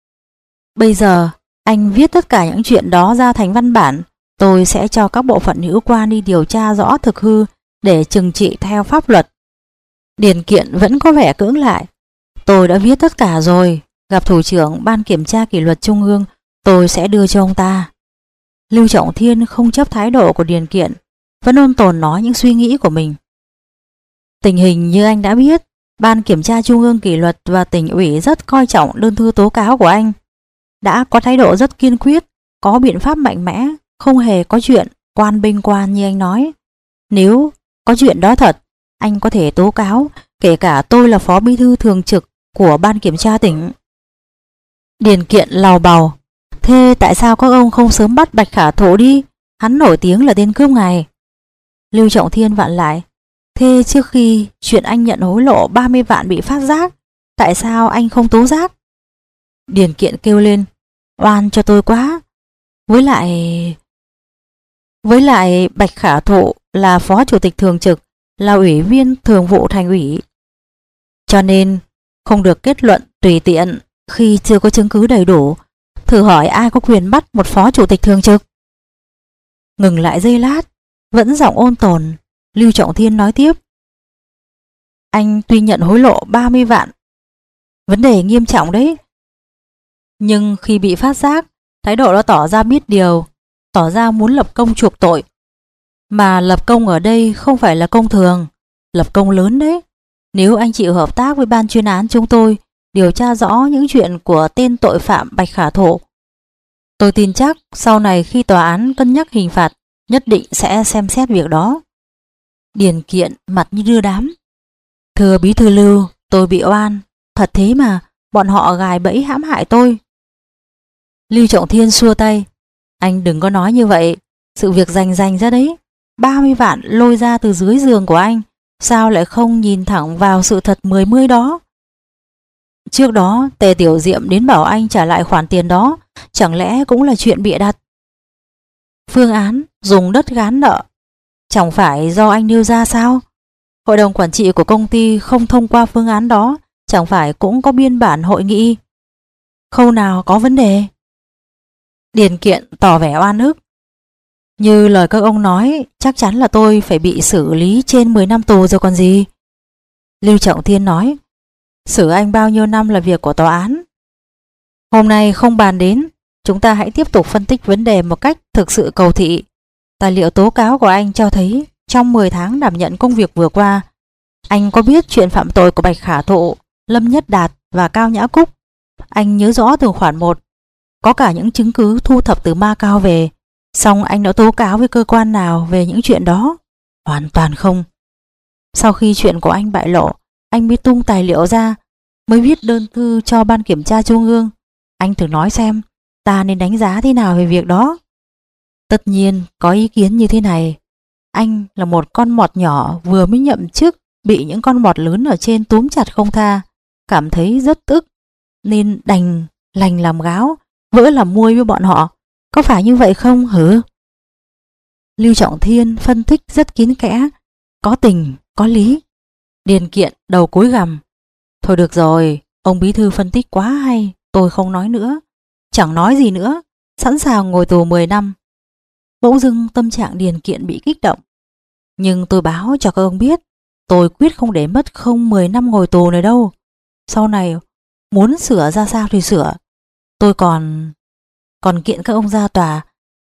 Bây giờ anh viết tất cả những chuyện đó ra thành văn bản. Tôi sẽ cho các bộ phận hữu quan đi điều tra rõ thực hư để trừng trị theo pháp luật. Điền Kiện vẫn có vẻ cưỡng lại. Tôi đã viết tất cả rồi. Gặp thủ trưởng ban kiểm tra kỷ luật trung ương, tôi sẽ đưa cho ông ta. Lưu Trọng Thiên không chấp thái độ của Điền Kiện, vẫn ôn tồn nói những suy nghĩ của mình. Tình hình như anh đã biết, ban kiểm tra trung ương kỷ luật và tỉnh ủy rất coi trọng đơn thư tố cáo của anh. Đã có thái độ rất kiên quyết, có biện pháp mạnh mẽ, không hề có chuyện quan binh quan như anh nói. Nếu có chuyện đó thật, anh có thể tố cáo, kể cả tôi là phó bí thư thường trực của ban kiểm tra tỉnh. Điền Kiện lào bào: thế tại sao các ông không sớm bắt Bạch Khả Thụ đi? Hắn nổi tiếng là tên cướp ngài. Lưu Trọng Thiên vặn lại: thế trước khi chuyện anh nhận hối lộ ba mươi vạn bị phát giác, tại sao anh không tố giác? Điền Kiện kêu lên: oan cho tôi quá. Với lại... Với lại Bạch Khả Thụ là phó chủ tịch thường trực, là ủy viên thường vụ thành ủy. Cho nên không được kết luận tùy tiện khi chưa có chứng cứ đầy đủ. Thử hỏi ai có quyền bắt một phó chủ tịch thường trực? Ngừng lại giây lát, vẫn giọng ôn tồn, Lưu Trọng Thiên nói tiếp: anh tuy nhận hối lộ ba mươi vạn, vấn đề nghiêm trọng đấy. Nhưng khi bị phát giác, thái độ đã tỏ ra biết điều, tỏ ra muốn lập công chuộc tội. Mà lập công ở đây không phải là công thường, lập công lớn đấy. Nếu anh chịu hợp tác với ban chuyên án chúng tôi điều tra rõ những chuyện của tên tội phạm Bạch Khả Thụ, tôi tin chắc sau này khi tòa án cân nhắc hình phạt nhất định sẽ xem xét việc đó. Điền Kiện mặt như đưa đám: thưa bí thư Lưu, tôi bị oan, thật thế mà, bọn họ gài bẫy hãm hại tôi. Lưu Trọng Thiên xua tay: anh đừng có nói như vậy, sự việc rành rành ra đấy. ba mươi vạn lôi ra từ dưới giường của anh, sao lại không nhìn thẳng vào sự thật mười mươi đó? Trước đó Tề Tiểu Diệm đến bảo anh trả lại khoản tiền đó, chẳng lẽ cũng là chuyện bịa đặt? Phương án dùng đất gán nợ chẳng phải do anh nêu ra sao? Hội đồng quản trị của công ty không thông qua phương án đó, chẳng phải cũng có biên bản hội nghị? Khâu nào có vấn đề? Điền Kiện tỏ vẻ oan ức. Như lời các ông nói, chắc chắn là tôi phải bị xử lý trên mười năm tù rồi còn gì. Lưu Trọng Thiên nói, xử anh bao nhiêu năm là việc của tòa án. Hôm nay không bàn đến, chúng ta hãy tiếp tục phân tích vấn đề một cách thực sự cầu thị. Tài liệu tố cáo của anh cho thấy trong mười tháng đảm nhận công việc vừa qua, anh có biết chuyện phạm tội của Bạch Khả Thụ, Lâm Nhất Đạt và Cao Nhã Cúc. Anh nhớ rõ từng khoản một, có cả những chứng cứ thu thập từ Ma Cao về. Xong anh đã tố cáo với cơ quan nào về những chuyện đó? Hoàn toàn không. Sau khi chuyện của anh bại lộ, anh mới tung tài liệu ra, mới viết đơn thư cho Ban Kiểm tra Trung ương. Anh thử nói xem, ta nên đánh giá thế nào về việc đó? Tất nhiên có ý kiến như thế này. Anh là một con mọt nhỏ vừa mới nhậm chức, bị những con mọt lớn ở trên túm chặt không tha, cảm thấy rất tức, nên đành lành làm gáo, vỡ làm muôi với bọn họ. Có phải như vậy không hử? Lưu Trọng Thiên phân tích rất kín kẽ, có tình, có lý. Điền Kiện đầu cúi gằm. Thôi được rồi, ông bí thư phân tích quá hay, tôi không nói nữa. Chẳng nói gì nữa, sẵn sàng ngồi tù mười năm. Bỗng dưng tâm trạng Điền Kiện bị kích động. Nhưng tôi báo cho các ông biết, tôi quyết không để mất không mười năm ngồi tù này đâu. Sau này muốn sửa ra sao thì sửa. Tôi còn... còn kiện các ông ra tòa,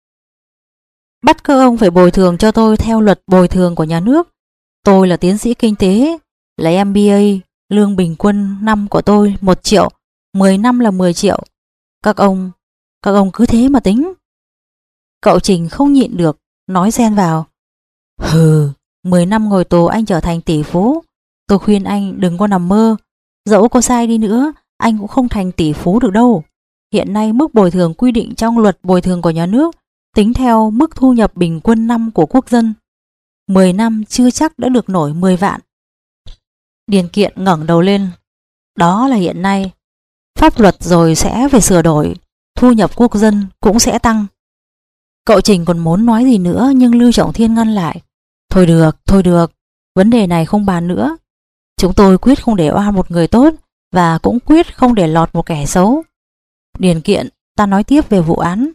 bắt các ông phải bồi thường cho tôi theo luật bồi thường của nhà nước. Tôi là tiến sĩ kinh tế, lấy em bê a, lương bình quân năm của tôi một triệu, mười năm là mười triệu. Các ông, các ông cứ thế mà tính. Cậu Trình không nhịn được, nói xen vào. Hừ, mười năm ngồi tù anh trở thành tỷ phú. Tôi khuyên anh đừng có nằm mơ. Dẫu có sai đi nữa, anh cũng không thành tỷ phú được đâu. Hiện nay mức bồi thường quy định trong luật bồi thường của nhà nước tính theo mức thu nhập bình quân năm của quốc dân. mười năm chưa chắc đã được nổi mười vạn. Điền Kiện ngẩng đầu lên. Đó là hiện nay. Pháp luật rồi sẽ phải sửa đổi, thu nhập quốc dân cũng sẽ tăng. Cậu Trình còn muốn nói gì nữa nhưng Lưu Trọng Thiên ngăn lại. Thôi được, thôi được, vấn đề này không bàn nữa. Chúng tôi quyết không để oan một người tốt và cũng quyết không để lọt một kẻ xấu. Điền Kiện, ta nói tiếp về vụ án.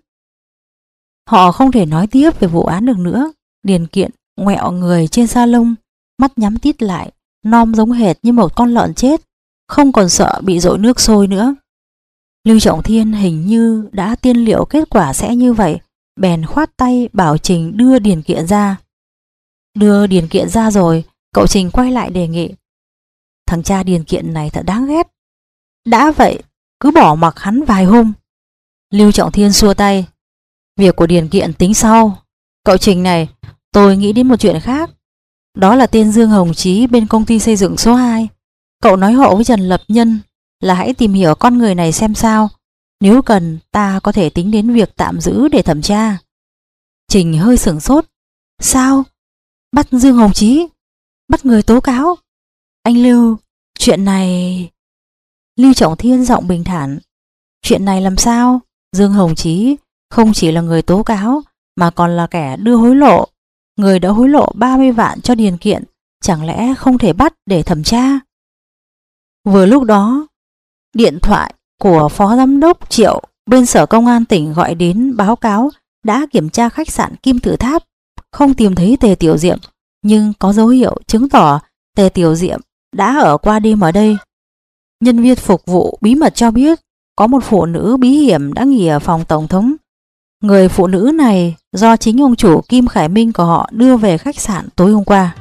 Họ không thể nói tiếp về vụ án được nữa. Điền Kiện ngoẹo người trên sa lông, mắt nhắm tít lại, nom giống hệt như một con lợn chết, không còn sợ bị dội nước sôi nữa. Lưu Trọng Thiên hình như đã tiên liệu kết quả sẽ như vậy, bèn khoát tay bảo Trình đưa Điền Kiện ra. Đưa Điền Kiện ra rồi, cậu Trình quay lại đề nghị. Thằng cha Điền Kiện này thật đáng ghét. Đã vậy, cứ bỏ mặc hắn vài hôm. Lưu Trọng Thiên xua tay. Việc của Điền Kiện tính sau. Cậu Trình này, tôi nghĩ đến một chuyện khác. Đó là tên Dương Hồng Chí bên công ty xây dựng số hai. Cậu nói hộ với Trần Lập Nhân là hãy tìm hiểu con người này xem sao. Nếu cần, ta có thể tính đến việc tạm giữ để thẩm tra. Trình hơi sửng sốt. Sao? Bắt Dương Hồng Chí? Bắt người tố cáo? Anh Lưu, chuyện này... Lưu Trọng Thiên giọng bình thản. Chuyện này làm sao? Dương Hồng Chí không chỉ là người tố cáo mà còn là kẻ đưa hối lộ. Người đã hối lộ ba mươi vạn cho Điền Kiện, chẳng lẽ không thể bắt để thẩm tra? Vừa lúc đó, điện thoại của Phó Giám đốc Triệu bên Sở Công an tỉnh gọi đến báo cáo đã kiểm tra khách sạn Kim Tự Tháp, không tìm thấy Tề Tiểu Diệm, nhưng có dấu hiệu chứng tỏ Tề Tiểu Diệm đã ở qua đêm ở đây. Nhân viên phục vụ bí mật cho biết có một phụ nữ bí hiểm đã nghỉ ở phòng tổng thống. Người phụ nữ này do chính ông chủ Kim Khải Minh của họ đưa về khách sạn tối hôm qua.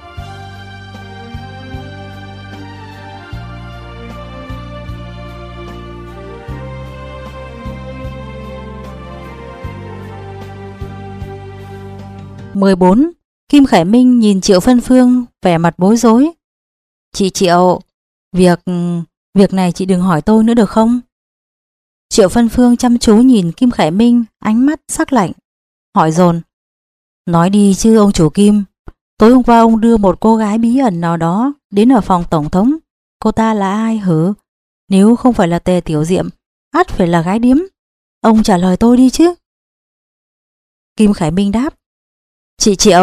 mười bốn. Kim Khải Minh nhìn Triệu Phân Phương vẻ mặt bối rối. Chị Triệu, việc... việc này chị đừng hỏi tôi nữa được không? Triệu Phân Phương chăm chú nhìn Kim Khải Minh, ánh mắt sắc lạnh, hỏi dồn. Nói đi chứ ông chủ Kim, tối hôm qua ông đưa một cô gái bí ẩn nào đó đến ở phòng tổng thống. Cô ta là ai hử? Nếu không phải là Tề Tiểu Diệm, ắt phải là gái điếm. Ông trả lời tôi đi chứ. Kim Khải Minh đáp. Chị Triệu,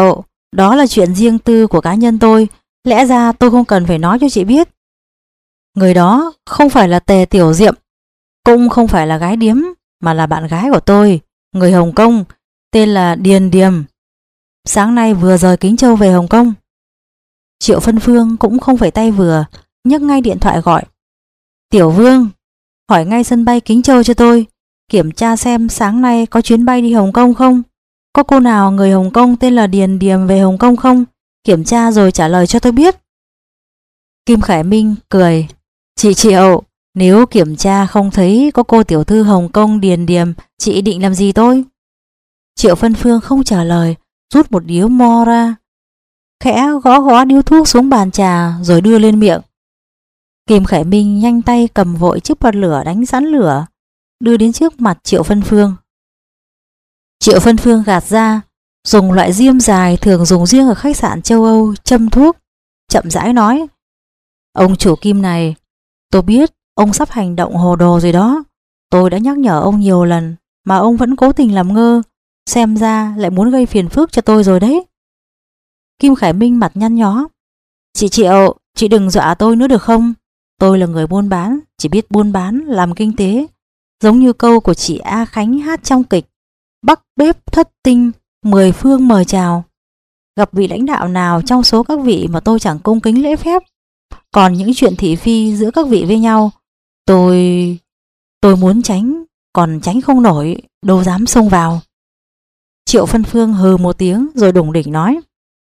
Đó là chuyện riêng tư của cá nhân tôi, lẽ ra tôi không cần phải nói cho chị biết. Người đó không phải là Tề Tiểu Diệm, cũng không phải là gái điếm, mà là bạn gái của tôi, người Hồng Kông, tên là Điền Điềm. Sáng nay vừa rời Kính Châu về Hồng Kông. Triệu Phân Phương cũng không phải tay vừa, nhấc ngay điện thoại gọi. Tiểu Vương, hỏi ngay sân bay Kính Châu cho tôi, kiểm tra xem sáng nay có chuyến bay đi Hồng Kông không? Có cô nào người Hồng Kông tên là Điền Điềm về Hồng Kông không? Kiểm tra rồi trả lời cho tôi biết. Kim Khải Minh cười. Chị Triệu, nếu kiểm tra không thấy có cô tiểu thư Hồng Kông Điền Điềm, chị định làm gì tôi? Triệu Phân Phương không trả lời, rút một điếu mo ra, khẽ gõ gõ điếu thuốc xuống bàn trà rồi đưa lên miệng. Kim Khải Minh nhanh tay cầm vội chiếc bật lửa đánh sẵn lửa, đưa đến trước mặt Triệu Phân Phương. Triệu Phân Phương gạt ra, dùng loại diêm dài thường dùng riêng ở khách sạn châu Âu châm thuốc, chậm rãi nói. Ông chủ Kim này, tôi biết ông sắp hành động hồ đồ rồi đó. Tôi đã nhắc nhở ông nhiều lần mà ông vẫn cố tình làm ngơ, xem ra lại muốn gây phiền phức cho tôi rồi đấy. Kim Khải Minh mặt nhăn nhó. Chị Triệu, chị đừng dọa tôi nữa được không? Tôi là người buôn bán, chỉ biết buôn bán, làm kinh tế. Giống như câu của chị A Khánh hát trong kịch Bắc bếp thất tinh, mười phương mời chào. Gặp vị lãnh đạo nào trong số các vị mà tôi chẳng cung kính lễ phép. Còn những chuyện thị phi giữa các vị với nhau, tôi... tôi muốn tránh, còn tránh không nổi, đâu dám xông vào. Triệu Phân Phương hừ một tiếng rồi đủng đỉnh nói.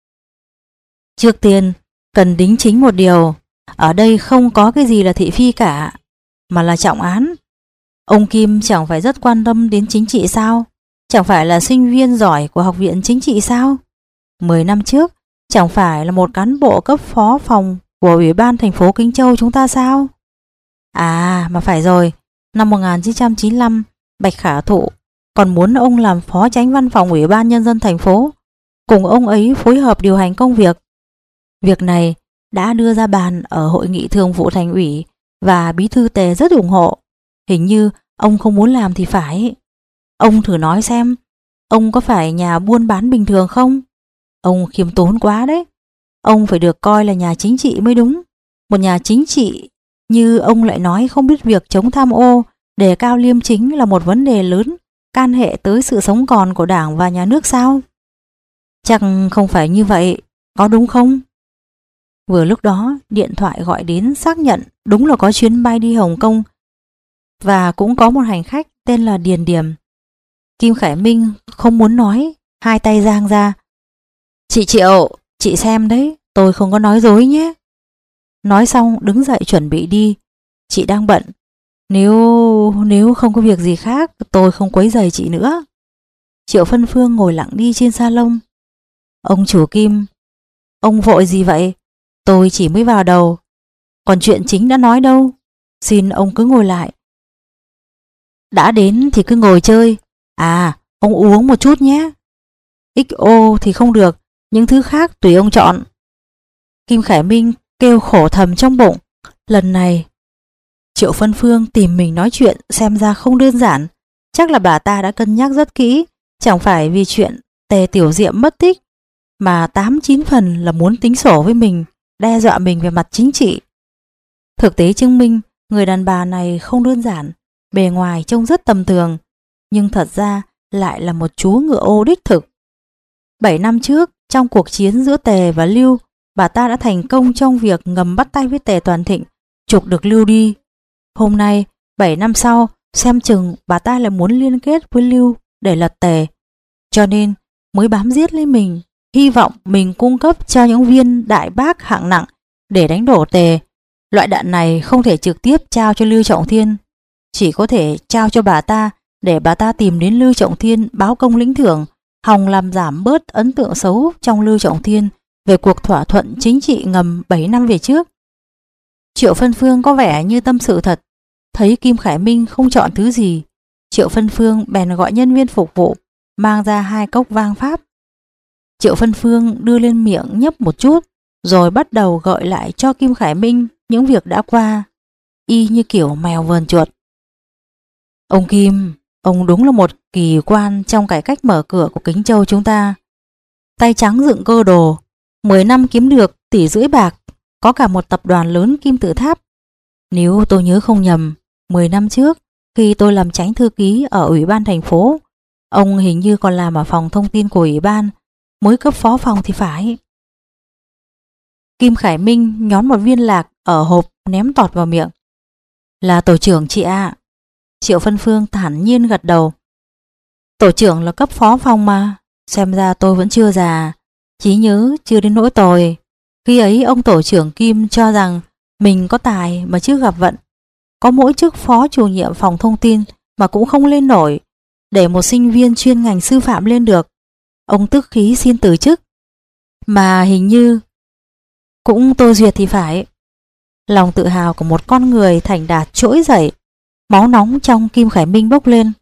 Trước tiên, cần đính chính một điều, ở đây không có cái gì là thị phi cả, mà là trọng án. Ông Kim chẳng phải rất quan tâm đến chính trị sao? Chẳng phải là sinh viên giỏi của Học viện Chính trị sao? Mười năm trước, chẳng phải là một cán bộ cấp phó phòng của Ủy ban thành phố Kính Châu chúng ta sao? À, mà phải rồi, năm một nghìn chín trăm chín mươi lăm, Bạch Khả Thụ còn muốn ông làm phó chánh văn phòng Ủy ban Nhân dân thành phố, cùng ông ấy phối hợp điều hành công việc. Việc này đã đưa ra bàn ở hội nghị thường vụ thành ủy và bí thư Tề rất ủng hộ. Hình như ông không muốn làm thì phải. Ông thử nói xem, ông có phải nhà buôn bán bình thường không? Ông khiêm tốn quá đấy. Ông phải được coi là nhà chính trị mới đúng. Một nhà chính trị như ông lại nói không biết việc chống tham ô, đề cao liêm chính là một vấn đề lớn, can hệ tới sự sống còn của Đảng và nhà nước sao? Chắc không phải như vậy, có đúng không? Vừa lúc đó, điện thoại gọi đến xác nhận đúng là có chuyến bay đi Hồng Kông và cũng có một hành khách tên là Điền Điềm. Kim Khải Minh không muốn nói, hai tay giang ra. Chị Triệu, chị xem đấy, tôi không có nói dối nhé. Nói xong đứng dậy chuẩn bị đi. Chị đang bận. Nếu nếu không có việc gì khác, tôi không quấy rầy chị nữa. Triệu Phân Phương ngồi lặng đi trên salon. Ông chủ Kim, ông vội gì vậy? Tôi chỉ mới vào đầu. Còn chuyện chính đã nói đâu. Xin ông cứ ngồi lại. Đã đến thì cứ ngồi chơi. À, ông uống một chút nhé. ích o thì không được, những thứ khác tùy ông chọn. Kim Khải Minh kêu khổ thầm trong bụng. Lần này Triệu Phân Phương tìm mình nói chuyện xem ra không đơn giản. Chắc là bà ta đã cân nhắc rất kỹ. Chẳng phải vì chuyện Tề Tiểu Diệm mất tích, mà tám chín phần là muốn tính sổ với mình, đe dọa mình về mặt chính trị. Thực tế chứng minh người đàn bà này không đơn giản. Bề ngoài trông rất tầm thường, nhưng thật ra lại là một chú ngựa ô đích thực. Bảy năm trước, trong cuộc chiến giữa Tề và Lưu, bà ta đã thành công trong việc ngầm bắt tay với Tề Toàn Thịnh, trục được Lưu đi. Hôm nay, bảy năm sau, xem chừng bà ta lại muốn liên kết với Lưu để lật Tề. Cho nên mới bám giết lấy mình, hy vọng mình cung cấp cho những viên đại bác hạng nặng để đánh đổ Tề. Loại đạn này không thể trực tiếp trao cho Lưu Trọng Thiên, chỉ có thể trao cho bà ta để bà ta tìm đến Lưu Trọng Thiên báo công lĩnh thưởng, hòng làm giảm bớt ấn tượng xấu trong Lưu Trọng Thiên về cuộc thỏa thuận chính trị ngầm bảy năm về trước. Triệu Phân Phương có vẻ như tâm sự thật. Thấy Kim Khải Minh không chọn thứ gì, Triệu Phân Phương bèn gọi nhân viên phục vụ mang ra hai cốc vang Pháp. Triệu Phân Phương đưa lên miệng nhấp một chút, rồi bắt đầu gợi lại cho Kim Khải Minh những việc đã qua, y như kiểu mèo vờn chuột. Ông Kim, ông đúng là một kỳ quan trong cải cách mở cửa của Kính Châu chúng ta. tay trắng dựng cơ đồ, mười năm kiếm được tỷ rưỡi bạc, có cả một tập đoàn lớn kim tự tháp. Nếu tôi nhớ không nhầm, mười năm trước, khi tôi làm chánh thư ký ở Ủy ban thành phố, ông hình như còn làm ở phòng thông tin của Ủy ban, mới cấp phó phòng thì phải. Kim Khải Minh nhón một viên lạc ở hộp ném tọt vào miệng. Là tổ trưởng chị ạ. Triệu Phân Phương thản nhiên gật đầu. Tổ trưởng là cấp phó phòng mà, xem ra tôi vẫn chưa già, trí nhớ chưa đến nỗi tồi. Khi ấy ông tổ trưởng Kim cho rằng mình có tài mà chưa gặp vận, có mỗi chức phó chủ nhiệm phòng thông tin mà cũng không lên nổi, để một sinh viên chuyên ngành sư phạm lên được. Ông tức khí xin từ chức, mà hình như cũng tôi duyệt thì phải. Lòng tự hào của một con người thành đạt trỗi dậy, máu nóng trong Kim Khải Minh bốc lên.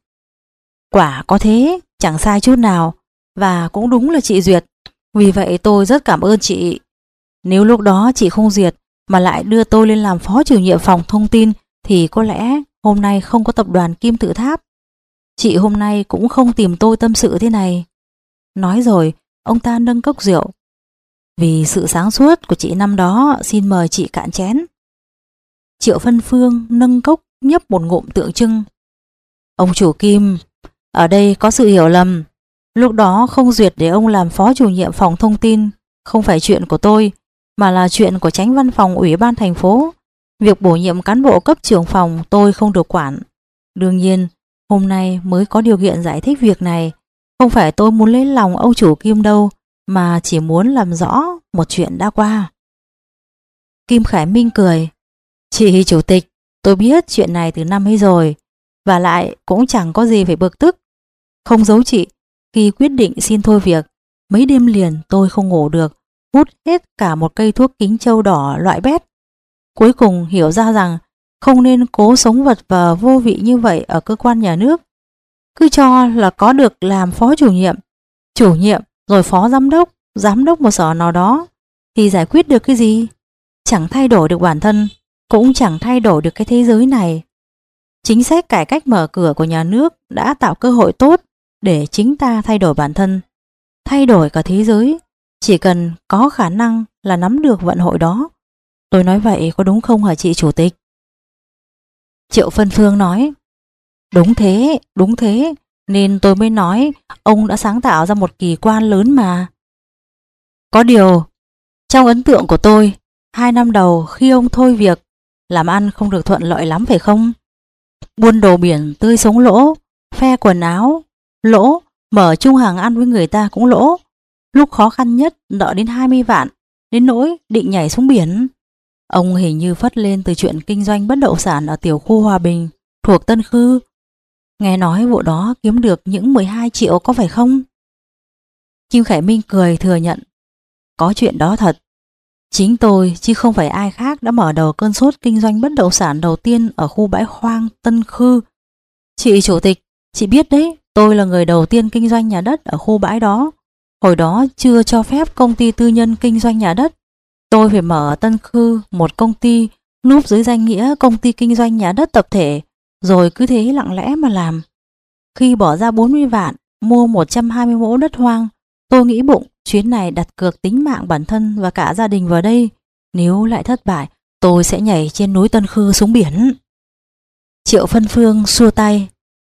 Quả có thế, chẳng sai chút nào, và cũng đúng là chị duyệt, vì vậy tôi rất cảm ơn chị. Nếu lúc đó chị không duyệt mà lại đưa tôi lên làm phó chủ nhiệm phòng thông tin thì có lẽ hôm nay không có tập đoàn Kim Tự Tháp. Chị hôm nay cũng không tìm tôi tâm sự thế này. Nói rồi, ông ta nâng cốc rượu. Vì sự sáng suốt của chị năm đó, xin mời chị cạn chén. Triệu Phân Phương nâng cốc nhấp một ngụm tượng trưng. Ông chủ Kim, ở đây có sự hiểu lầm. Lúc đó không duyệt để ông làm phó chủ nhiệm phòng thông tin, không phải chuyện của tôi, mà là chuyện của chánh văn phòng Ủy ban thành phố. Việc bổ nhiệm cán bộ cấp trưởng phòng tôi không được quản. Đương nhiên, hôm nay mới có điều kiện giải thích việc này. Không phải tôi muốn lấy lòng ông chủ Kim đâu, mà chỉ muốn làm rõ một chuyện đã qua. Kim Khải Minh cười. Chị chủ tịch, tôi biết chuyện này từ năm ấy rồi, và lại cũng chẳng có gì phải bực tức. Không giấu chị, khi quyết định xin thôi việc, mấy đêm liền tôi không ngủ được, hút hết cả một cây thuốc kính châu đỏ loại bét. Cuối cùng hiểu ra rằng không nên cố sống vật vờ vô vị như vậy ở cơ quan nhà nước. Cứ cho là có được làm phó chủ nhiệm, chủ nhiệm rồi phó giám đốc, giám đốc một sở nào đó thì giải quyết được cái gì? Chẳng thay đổi được bản thân, cũng chẳng thay đổi được cái thế giới này. Chính sách cải cách mở cửa của nhà nước đã tạo cơ hội tốt để chính ta thay đổi bản thân, thay đổi cả thế giới, chỉ cần có khả năng là nắm được vận hội đó. Tôi nói vậy có đúng không hả chị chủ tịch? Triệu Phân Phương nói. Đúng thế, đúng thế, nên tôi mới nói ông đã sáng tạo ra một kỳ quan lớn mà. Có điều, trong ấn tượng của tôi, hai năm đầu khi ông thôi việc, làm ăn không được thuận lợi lắm phải không? Buôn đồ biển tươi sống lỗ, phe quần áo lỗ, mở chung hàng ăn với người ta cũng lỗ. Lúc khó khăn nhất nợ đến hai mươi vạn, đến nỗi định nhảy xuống biển. Ông hình như phất lên từ chuyện kinh doanh bất động sản ở tiểu khu Hòa Bình thuộc Tân Khư. Nghe nói vụ đó kiếm được những mười hai triệu có phải không? Kim Khải Minh cười thừa nhận. Có chuyện đó thật. Chính tôi chứ không phải ai khác đã mở đầu cơn sốt kinh doanh bất động sản đầu tiên ở khu bãi hoang Tân Khư. Chị chủ tịch, chị biết đấy, tôi là người đầu tiên kinh doanh nhà đất ở khu bãi đó. Hồi đó chưa cho phép công ty tư nhân kinh doanh nhà đất. Tôi phải mở ở Tân Khư một công ty núp dưới danh nghĩa công ty kinh doanh nhà đất tập thể, rồi cứ thế lặng lẽ mà làm. Khi bỏ ra bốn mươi vạn mua một trăm hai mươi mẫu đất hoang, tôi nghĩ bụng chuyến này đặt cược tính mạng bản thân và cả gia đình vào đây. Nếu lại thất bại, tôi sẽ nhảy trên núi Tân Khư xuống biển. Triệu Phân Phương xua tay.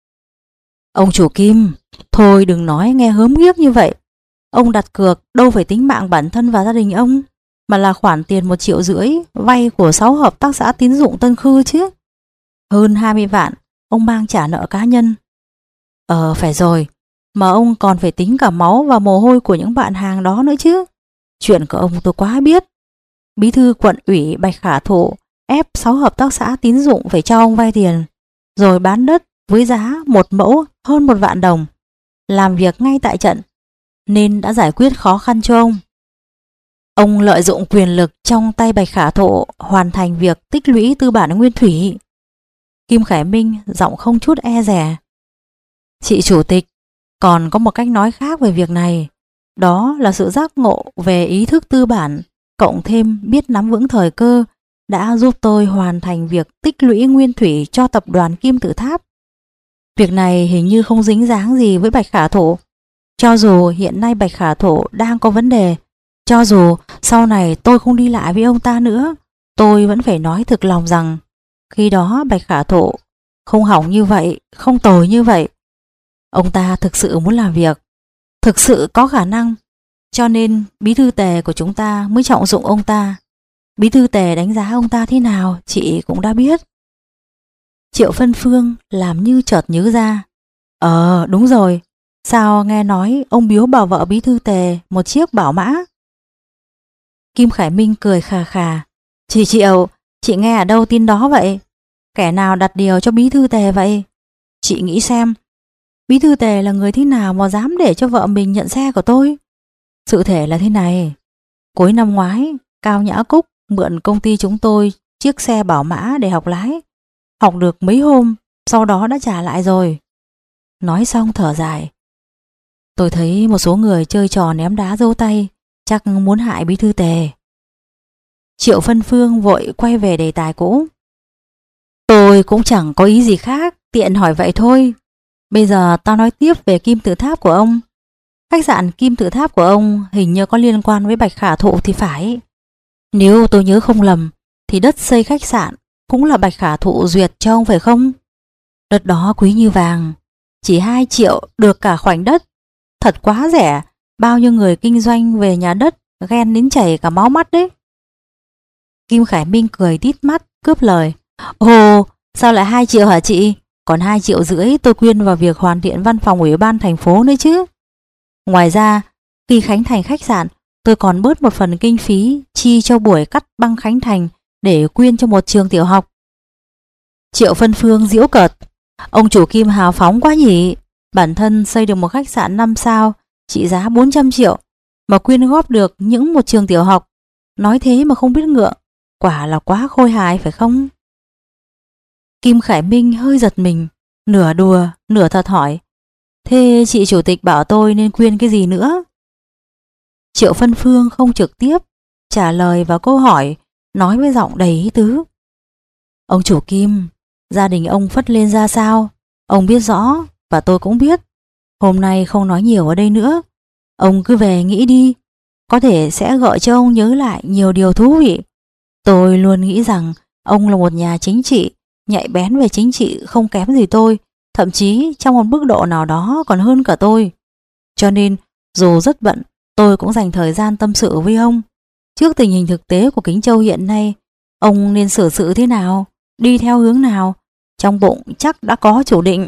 Ông chủ Kim, thôi đừng nói nghe hớm ghiếc như vậy. Ông đặt cược đâu phải tính mạng bản thân và gia đình ông, mà là khoản tiền một triệu rưỡi vay của sáu hợp tác xã tín dụng Tân Khư chứ. Hơn hai mươi vạn ông mang trả nợ cá nhân. Ờ phải rồi, mà ông còn phải tính cả máu và mồ hôi của những bạn hàng đó nữa chứ. Chuyện của ông tôi quá biết. Bí thư quận ủy Bạch Khả Thụ ép sáu hợp tác xã tín dụng phải cho ông vay tiền, rồi bán đất với giá một mẫu hơn một vạn đồng, làm việc ngay tại trận, nên đã giải quyết khó khăn cho ông. Ông lợi dụng quyền lực trong tay Bạch Khả Thụ hoàn thành việc tích lũy tư bản nguyên thủy. Kim Khải Minh giọng không chút e dè. Chị chủ tịch, còn có một cách nói khác về việc này. Đó là sự giác ngộ về ý thức tư bản, cộng thêm biết nắm vững thời cơ, đã giúp tôi hoàn thành việc tích lũy nguyên thủy cho tập đoàn Kim Tự Tháp. Việc này hình như không dính dáng gì với Bạch Khả Thụ. Cho dù hiện nay Bạch Khả Thụ đang có vấn đề, cho dù sau này tôi không đi lại với ông ta nữa, tôi vẫn phải nói thực lòng rằng khi đó Bạch Khả Thụ không hỏng như vậy, không tồi như vậy. Ông ta thực sự muốn làm việc, thực sự có khả năng, cho nên bí thư Tề của chúng ta mới trọng dụng ông ta. Bí thư Tề đánh giá ông ta thế nào chị cũng đã biết. Triệu Phân Phương làm như chợt nhớ ra. Ờ đúng rồi, sao nghe nói ông biếu bà vợ bí thư Tề một chiếc bảo mã? Kim Khải Minh cười khà khà. Chị Triệu, chị nghe ở đâu tin đó vậy? Kẻ nào đặt điều cho bí thư Tề vậy? Chị nghĩ xem, bí thư Tề là người thế nào mà dám để cho vợ mình nhận xe của tôi? Sự thể là thế này, cuối năm ngoái Cao Nhã Cúc mượn công ty chúng tôi chiếc xe bảo mã để học lái. Học được mấy hôm, sau đó đã trả lại rồi. Nói xong thở dài. Tôi thấy một số người chơi trò ném đá giấu tay, chắc muốn hại bí thư Tề. Triệu Phân Phương vội quay về đề tài cũ. Tôi cũng chẳng có ý gì khác, tiện hỏi vậy thôi. Bây giờ tao nói tiếp về kim tự tháp của ông. Khách sạn Kim Tự Tháp của ông hình như có liên quan với Bạch Khả Thụ thì phải. Nếu tôi nhớ không lầm thì đất xây khách sạn cũng là Bạch Khả Thụ duyệt cho ông phải không? Đất đó quý như vàng, chỉ hai triệu được cả khoảnh đất. Thật quá rẻ, bao nhiêu người kinh doanh về nhà đất ghen đến chảy cả máu mắt đấy. Kim Khải Minh cười tít mắt cướp lời. Ồ, sao lại hai triệu hả chị? Còn hai triệu rưỡi tôi quyên vào việc hoàn thiện văn phòng ủy ban thành phố nữa chứ. Ngoài ra, khi khánh thành khách sạn, tôi còn bớt một phần kinh phí chi cho buổi cắt băng khánh thành để quyên cho một trường tiểu học. Triệu Phân Phương giễu cợt. Ông chủ Kim hào phóng quá nhỉ. Bản thân xây được một khách sạn năm sao trị giá bốn trăm triệu mà quyên góp được những một trường tiểu học. Nói thế mà không biết ngượng, quả là quá khôi hài phải không? Kim Khải Minh hơi giật mình, nửa đùa nửa thật hỏi. Thế chị chủ tịch bảo tôi nên quyên cái gì nữa? Triệu Phân Phương không trực tiếp trả lời vào câu hỏi, nói với giọng đầy ý tứ. Ông chủ Kim, gia đình ông phất lên ra sao? Ông biết rõ và tôi cũng biết. Hôm nay không nói nhiều ở đây nữa. Ông cứ về nghĩ đi, có thể sẽ gợi cho ông nhớ lại nhiều điều thú vị. Tôi luôn nghĩ rằng ông là một nhà chính trị, nhạy bén về chính trị không kém gì tôi, thậm chí trong một mức độ nào đó còn hơn cả tôi. Cho nên dù rất bận, tôi cũng dành thời gian tâm sự với ông. Trước tình hình thực tế của Kính Châu hiện nay, ông nên xử sự thế nào, đi theo hướng nào, trong bụng chắc đã có chủ định.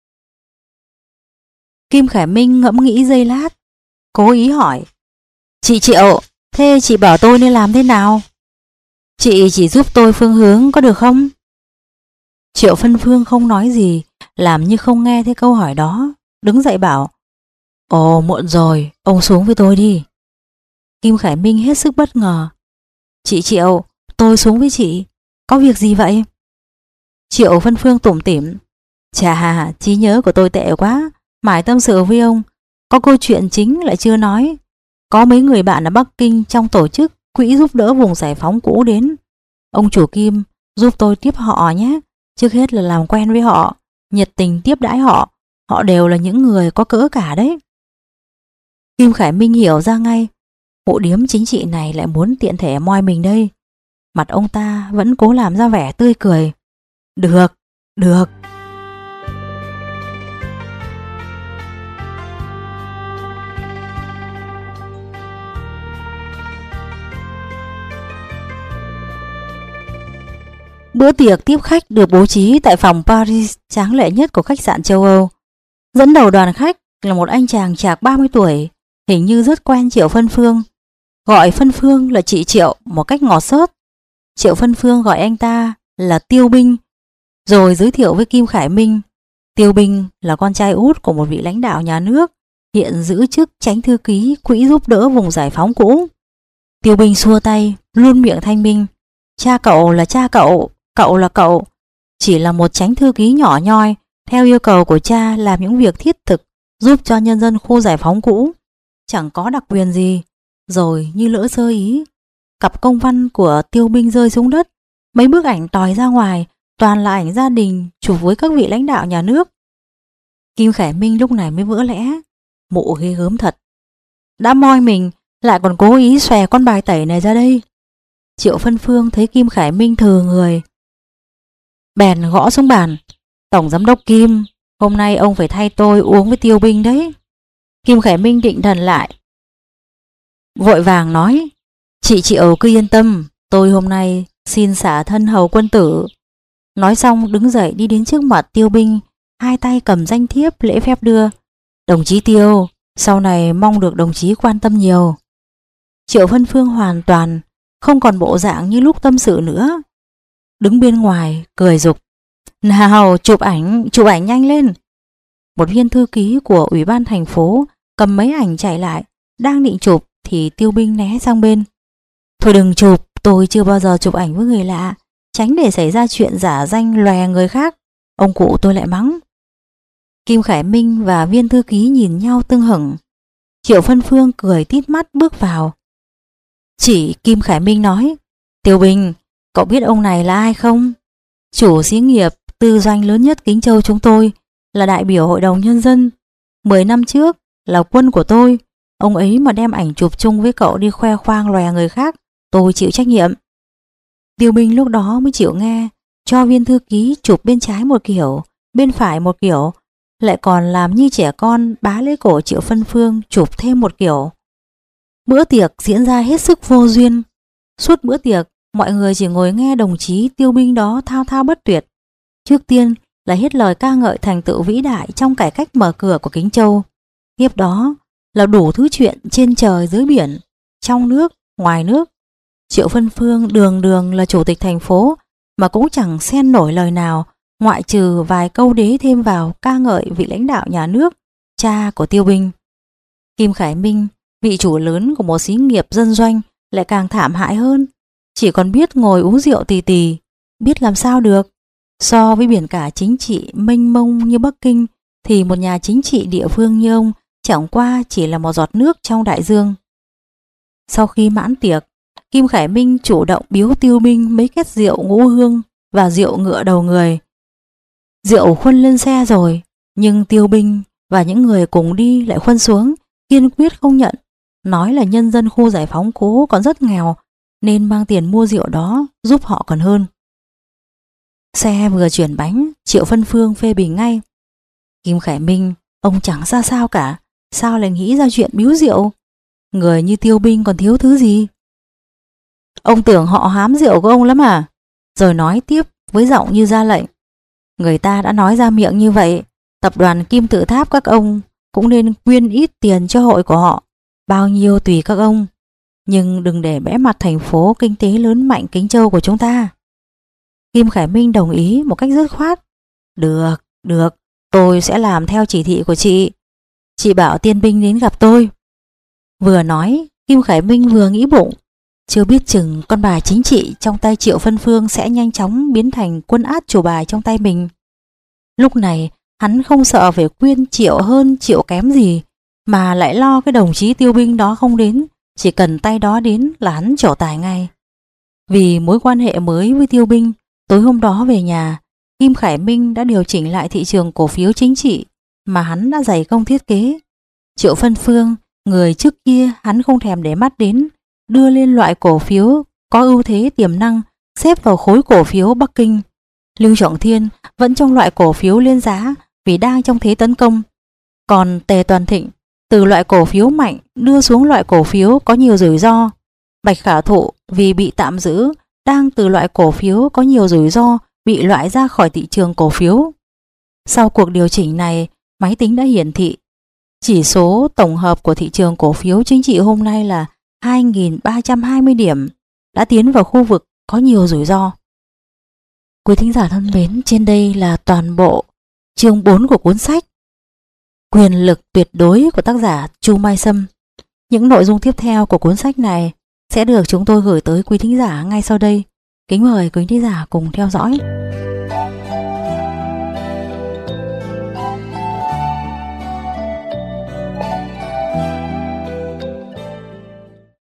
Kim Khải Minh ngẫm nghĩ giây lát, cố ý hỏi. Chị Triệu, thế chị bảo tôi nên làm thế nào? Chị chỉ giúp tôi phương hướng có được không? Triệu Phân Phương không nói gì, làm như không nghe thấy câu hỏi đó, đứng dậy bảo. Ồ muộn rồi, ông xuống với tôi đi. Kim Khải Minh hết sức bất ngờ. Chị Triệu, tôi xuống với chị, có việc gì vậy? Triệu Phân Phương tủm tỉm. Chà, trí nhớ của tôi tệ quá, mải tâm sự với ông, có câu chuyện chính lại chưa nói. Có mấy người bạn ở Bắc Kinh trong tổ chức quỹ giúp đỡ vùng giải phóng cũ đến. Ông chủ Kim giúp tôi tiếp họ nhé. Trước hết là làm quen với họ, nhiệt tình tiếp đãi họ. Họ đều là những người có cỡ cả đấy. Kim Khải Minh hiểu ra ngay, bộ điếm chính trị này lại muốn tiện thể moi mình đây. Mặt ông ta vẫn cố làm ra vẻ tươi cười. Được, được. Bữa tiệc tiếp khách được bố trí tại phòng Paris tráng lệ nhất của khách sạn châu Âu. Dẫn đầu đoàn khách là một anh chàng chạc ba mươi tuổi, hình như rất quen Triệu Phân Phương. Gọi Phân Phương là chị Triệu một cách ngọt xớt. Triệu Phân Phương gọi anh ta là Tiêu Binh, rồi giới thiệu với Kim Khải Minh. Tiêu Binh là con trai út của một vị lãnh đạo nhà nước, hiện giữ chức chánh thư ký quỹ giúp đỡ vùng giải phóng cũ. Tiêu Binh xua tay, luôn miệng thanh minh. Cha cậu là cha cậu, cậu là cậu. Chỉ là một chánh thư ký nhỏ nhoi, theo yêu cầu của cha làm những việc thiết thực, giúp cho nhân dân khu giải phóng cũ. Chẳng có đặc quyền gì. Rồi như lỡ sơ ý, cặp công văn của Tiêu Binh rơi xuống đất. Mấy bức ảnh tòi ra ngoài, toàn là ảnh gia đình chụp với các vị lãnh đạo nhà nước. Kim Khải Minh lúc này mới vỡ lẽ. Mụ ghê gớm thật. Đã moi mình lại còn cố ý xòe con bài tẩy này ra đây. Triệu Phân Phương thấy Kim Khải Minh thừ người, bèn gõ xuống bàn. Tổng giám đốc Kim, hôm nay ông phải thay tôi uống với Tiêu Binh đấy. Kim Khải Minh định thần lại, vội vàng nói, chị Triệu cứ yên tâm, tôi hôm nay xin xả thân hầu quân tử. Nói xong đứng dậy đi đến trước mặt Tiêu Binh, hai tay cầm danh thiếp lễ phép đưa. Đồng chí Tiêu, sau này mong được đồng chí quan tâm nhiều. Triệu Phân Phương hoàn toàn không còn bộ dạng như lúc tâm sự nữa, đứng bên ngoài cười giục, nào chụp ảnh, chụp ảnh nhanh lên. Một viên thư ký của ủy ban thành phố cầm mấy ảnh chạy lại, đang định chụp thì Tiêu Binh né sang bên. Thôi đừng chụp, tôi chưa bao giờ chụp ảnh với người lạ, tránh để xảy ra chuyện giả danh lòe người khác, ông cụ tôi lại mắng. Kim Khải Minh và viên thư ký nhìn nhau tưng hửng. Triệu Phân Phương cười tít mắt bước vào. Chỉ Kim Khải Minh nói, Tiêu Binh, cậu biết ông này là ai không? Chủ xí nghiệp tư doanh lớn nhất Kính Châu chúng tôi, là đại biểu hội đồng nhân dân. Mười năm trước là quân của tôi. Ông ấy mà đem ảnh chụp chung với cậu đi khoe khoang lòe người khác, tôi chịu trách nhiệm. Tiêu Binh lúc đó mới chịu nghe, cho viên thư ký chụp bên trái một kiểu, bên phải một kiểu, lại còn làm như trẻ con bá lấy cổ Triệu Phân Phương chụp thêm một kiểu. Bữa tiệc diễn ra hết sức vô duyên. Suốt bữa tiệc, mọi người chỉ ngồi nghe đồng chí Tiêu Binh đó thao thao bất tuyệt. Trước tiên là hết lời ca ngợi thành tựu vĩ đại trong cải cách mở cửa của Kính Châu. Tiếp đó là đủ thứ chuyện trên trời dưới biển, trong nước, ngoài nước. Triệu Phân Phương đường đường là chủ tịch thành phố mà cũng chẳng xen nổi lời nào, ngoại trừ vài câu đế thêm vào ca ngợi vị lãnh đạo nhà nước, cha của Tiêu Binh. Kim Khải Minh, vị chủ lớn của một xí nghiệp dân doanh, lại càng thảm hại hơn, chỉ còn biết ngồi uống rượu tì tì, biết làm sao được. So với biển cả chính trị mênh mông như Bắc Kinh thì một nhà chính trị địa phương như ông chẳng qua chỉ là một giọt nước trong đại dương. Sau khi mãn tiệc, Kim Khải Minh chủ động biếu Tiêu Binh mấy két rượu ngũ hương và rượu ngựa đầu người. Rượu khuân lên xe rồi, nhưng Tiêu Binh và những người cùng đi lại khuân xuống, kiên quyết không nhận, nói là nhân dân khu giải phóng cố còn rất nghèo nên mang tiền mua rượu đó giúp họ còn hơn. Xe vừa chuyển bánh, Triệu Phân Phương phê bình ngay. Kim Khải Minh, ông chẳng ra sao cả, sao lại nghĩ ra chuyện biếu rượu? Người như Tiêu Binh còn thiếu thứ gì? Ông tưởng họ hám rượu của ông lắm à? Rồi nói tiếp với giọng như ra lệnh. Người ta đã nói ra miệng như vậy, tập đoàn Kim Tự Tháp các ông cũng nên quyên ít tiền cho hội của họ, bao nhiêu tùy các ông, nhưng đừng để bẽ mặt thành phố kinh tế lớn mạnh Kính Châu của chúng ta. Kim Khải Minh đồng ý một cách dứt khoát. Được, được, tôi sẽ làm theo chỉ thị của chị. Chị bảo Tiên Binh đến gặp tôi. Vừa nói, Kim Khải Minh vừa nghĩ bụng, chưa biết chừng con bài chính trị trong tay Triệu Phân Phương sẽ nhanh chóng biến thành quân át chủ bài trong tay mình. Lúc này hắn không sợ phải quyên Triệu hơn Triệu kém gì, mà lại lo cái đồng chí Tiêu Binh đó không đến, chỉ cần tay đó đến là hắn trổ tài ngay. Vì mối quan hệ mới với Tiêu Binh, tối hôm đó về nhà, Kim Khải Minh đã điều chỉnh lại thị trường cổ phiếu chính trị mà hắn đã dày công thiết kế. Triệu Phân Phương, người trước kia hắn không thèm để mắt đến, đưa lên loại cổ phiếu có ưu thế tiềm năng, xếp vào khối cổ phiếu Bắc Kinh. Lưu Trọng Thiên vẫn trong loại cổ phiếu lên giá vì đang trong thế tấn công. Còn Tề Toàn Thịnh từ loại cổ phiếu mạnh đưa xuống loại cổ phiếu có nhiều rủi ro. Bạch Khả Thụ vì bị tạm giữ đang từ loại cổ phiếu có nhiều rủi ro bị loại ra khỏi thị trường cổ phiếu. Sau cuộc điều chỉnh này, máy tính đã hiển thị chỉ số tổng hợp của thị trường cổ phiếu chính trị hôm nay là hai nghìn ba trăm hai mươi điểm, đã tiến vào khu vực có nhiều rủi ro. Quý thính giả thân mến, trên đây là toàn bộ chương bốn của cuốn sách Quyền lực tuyệt đối của tác giả Chu Mai Sâm. Những nội dung tiếp theo của cuốn sách này sẽ được chúng tôi gửi tới quý thính giả ngay sau đây. Kính mời quý thính giả cùng theo dõi.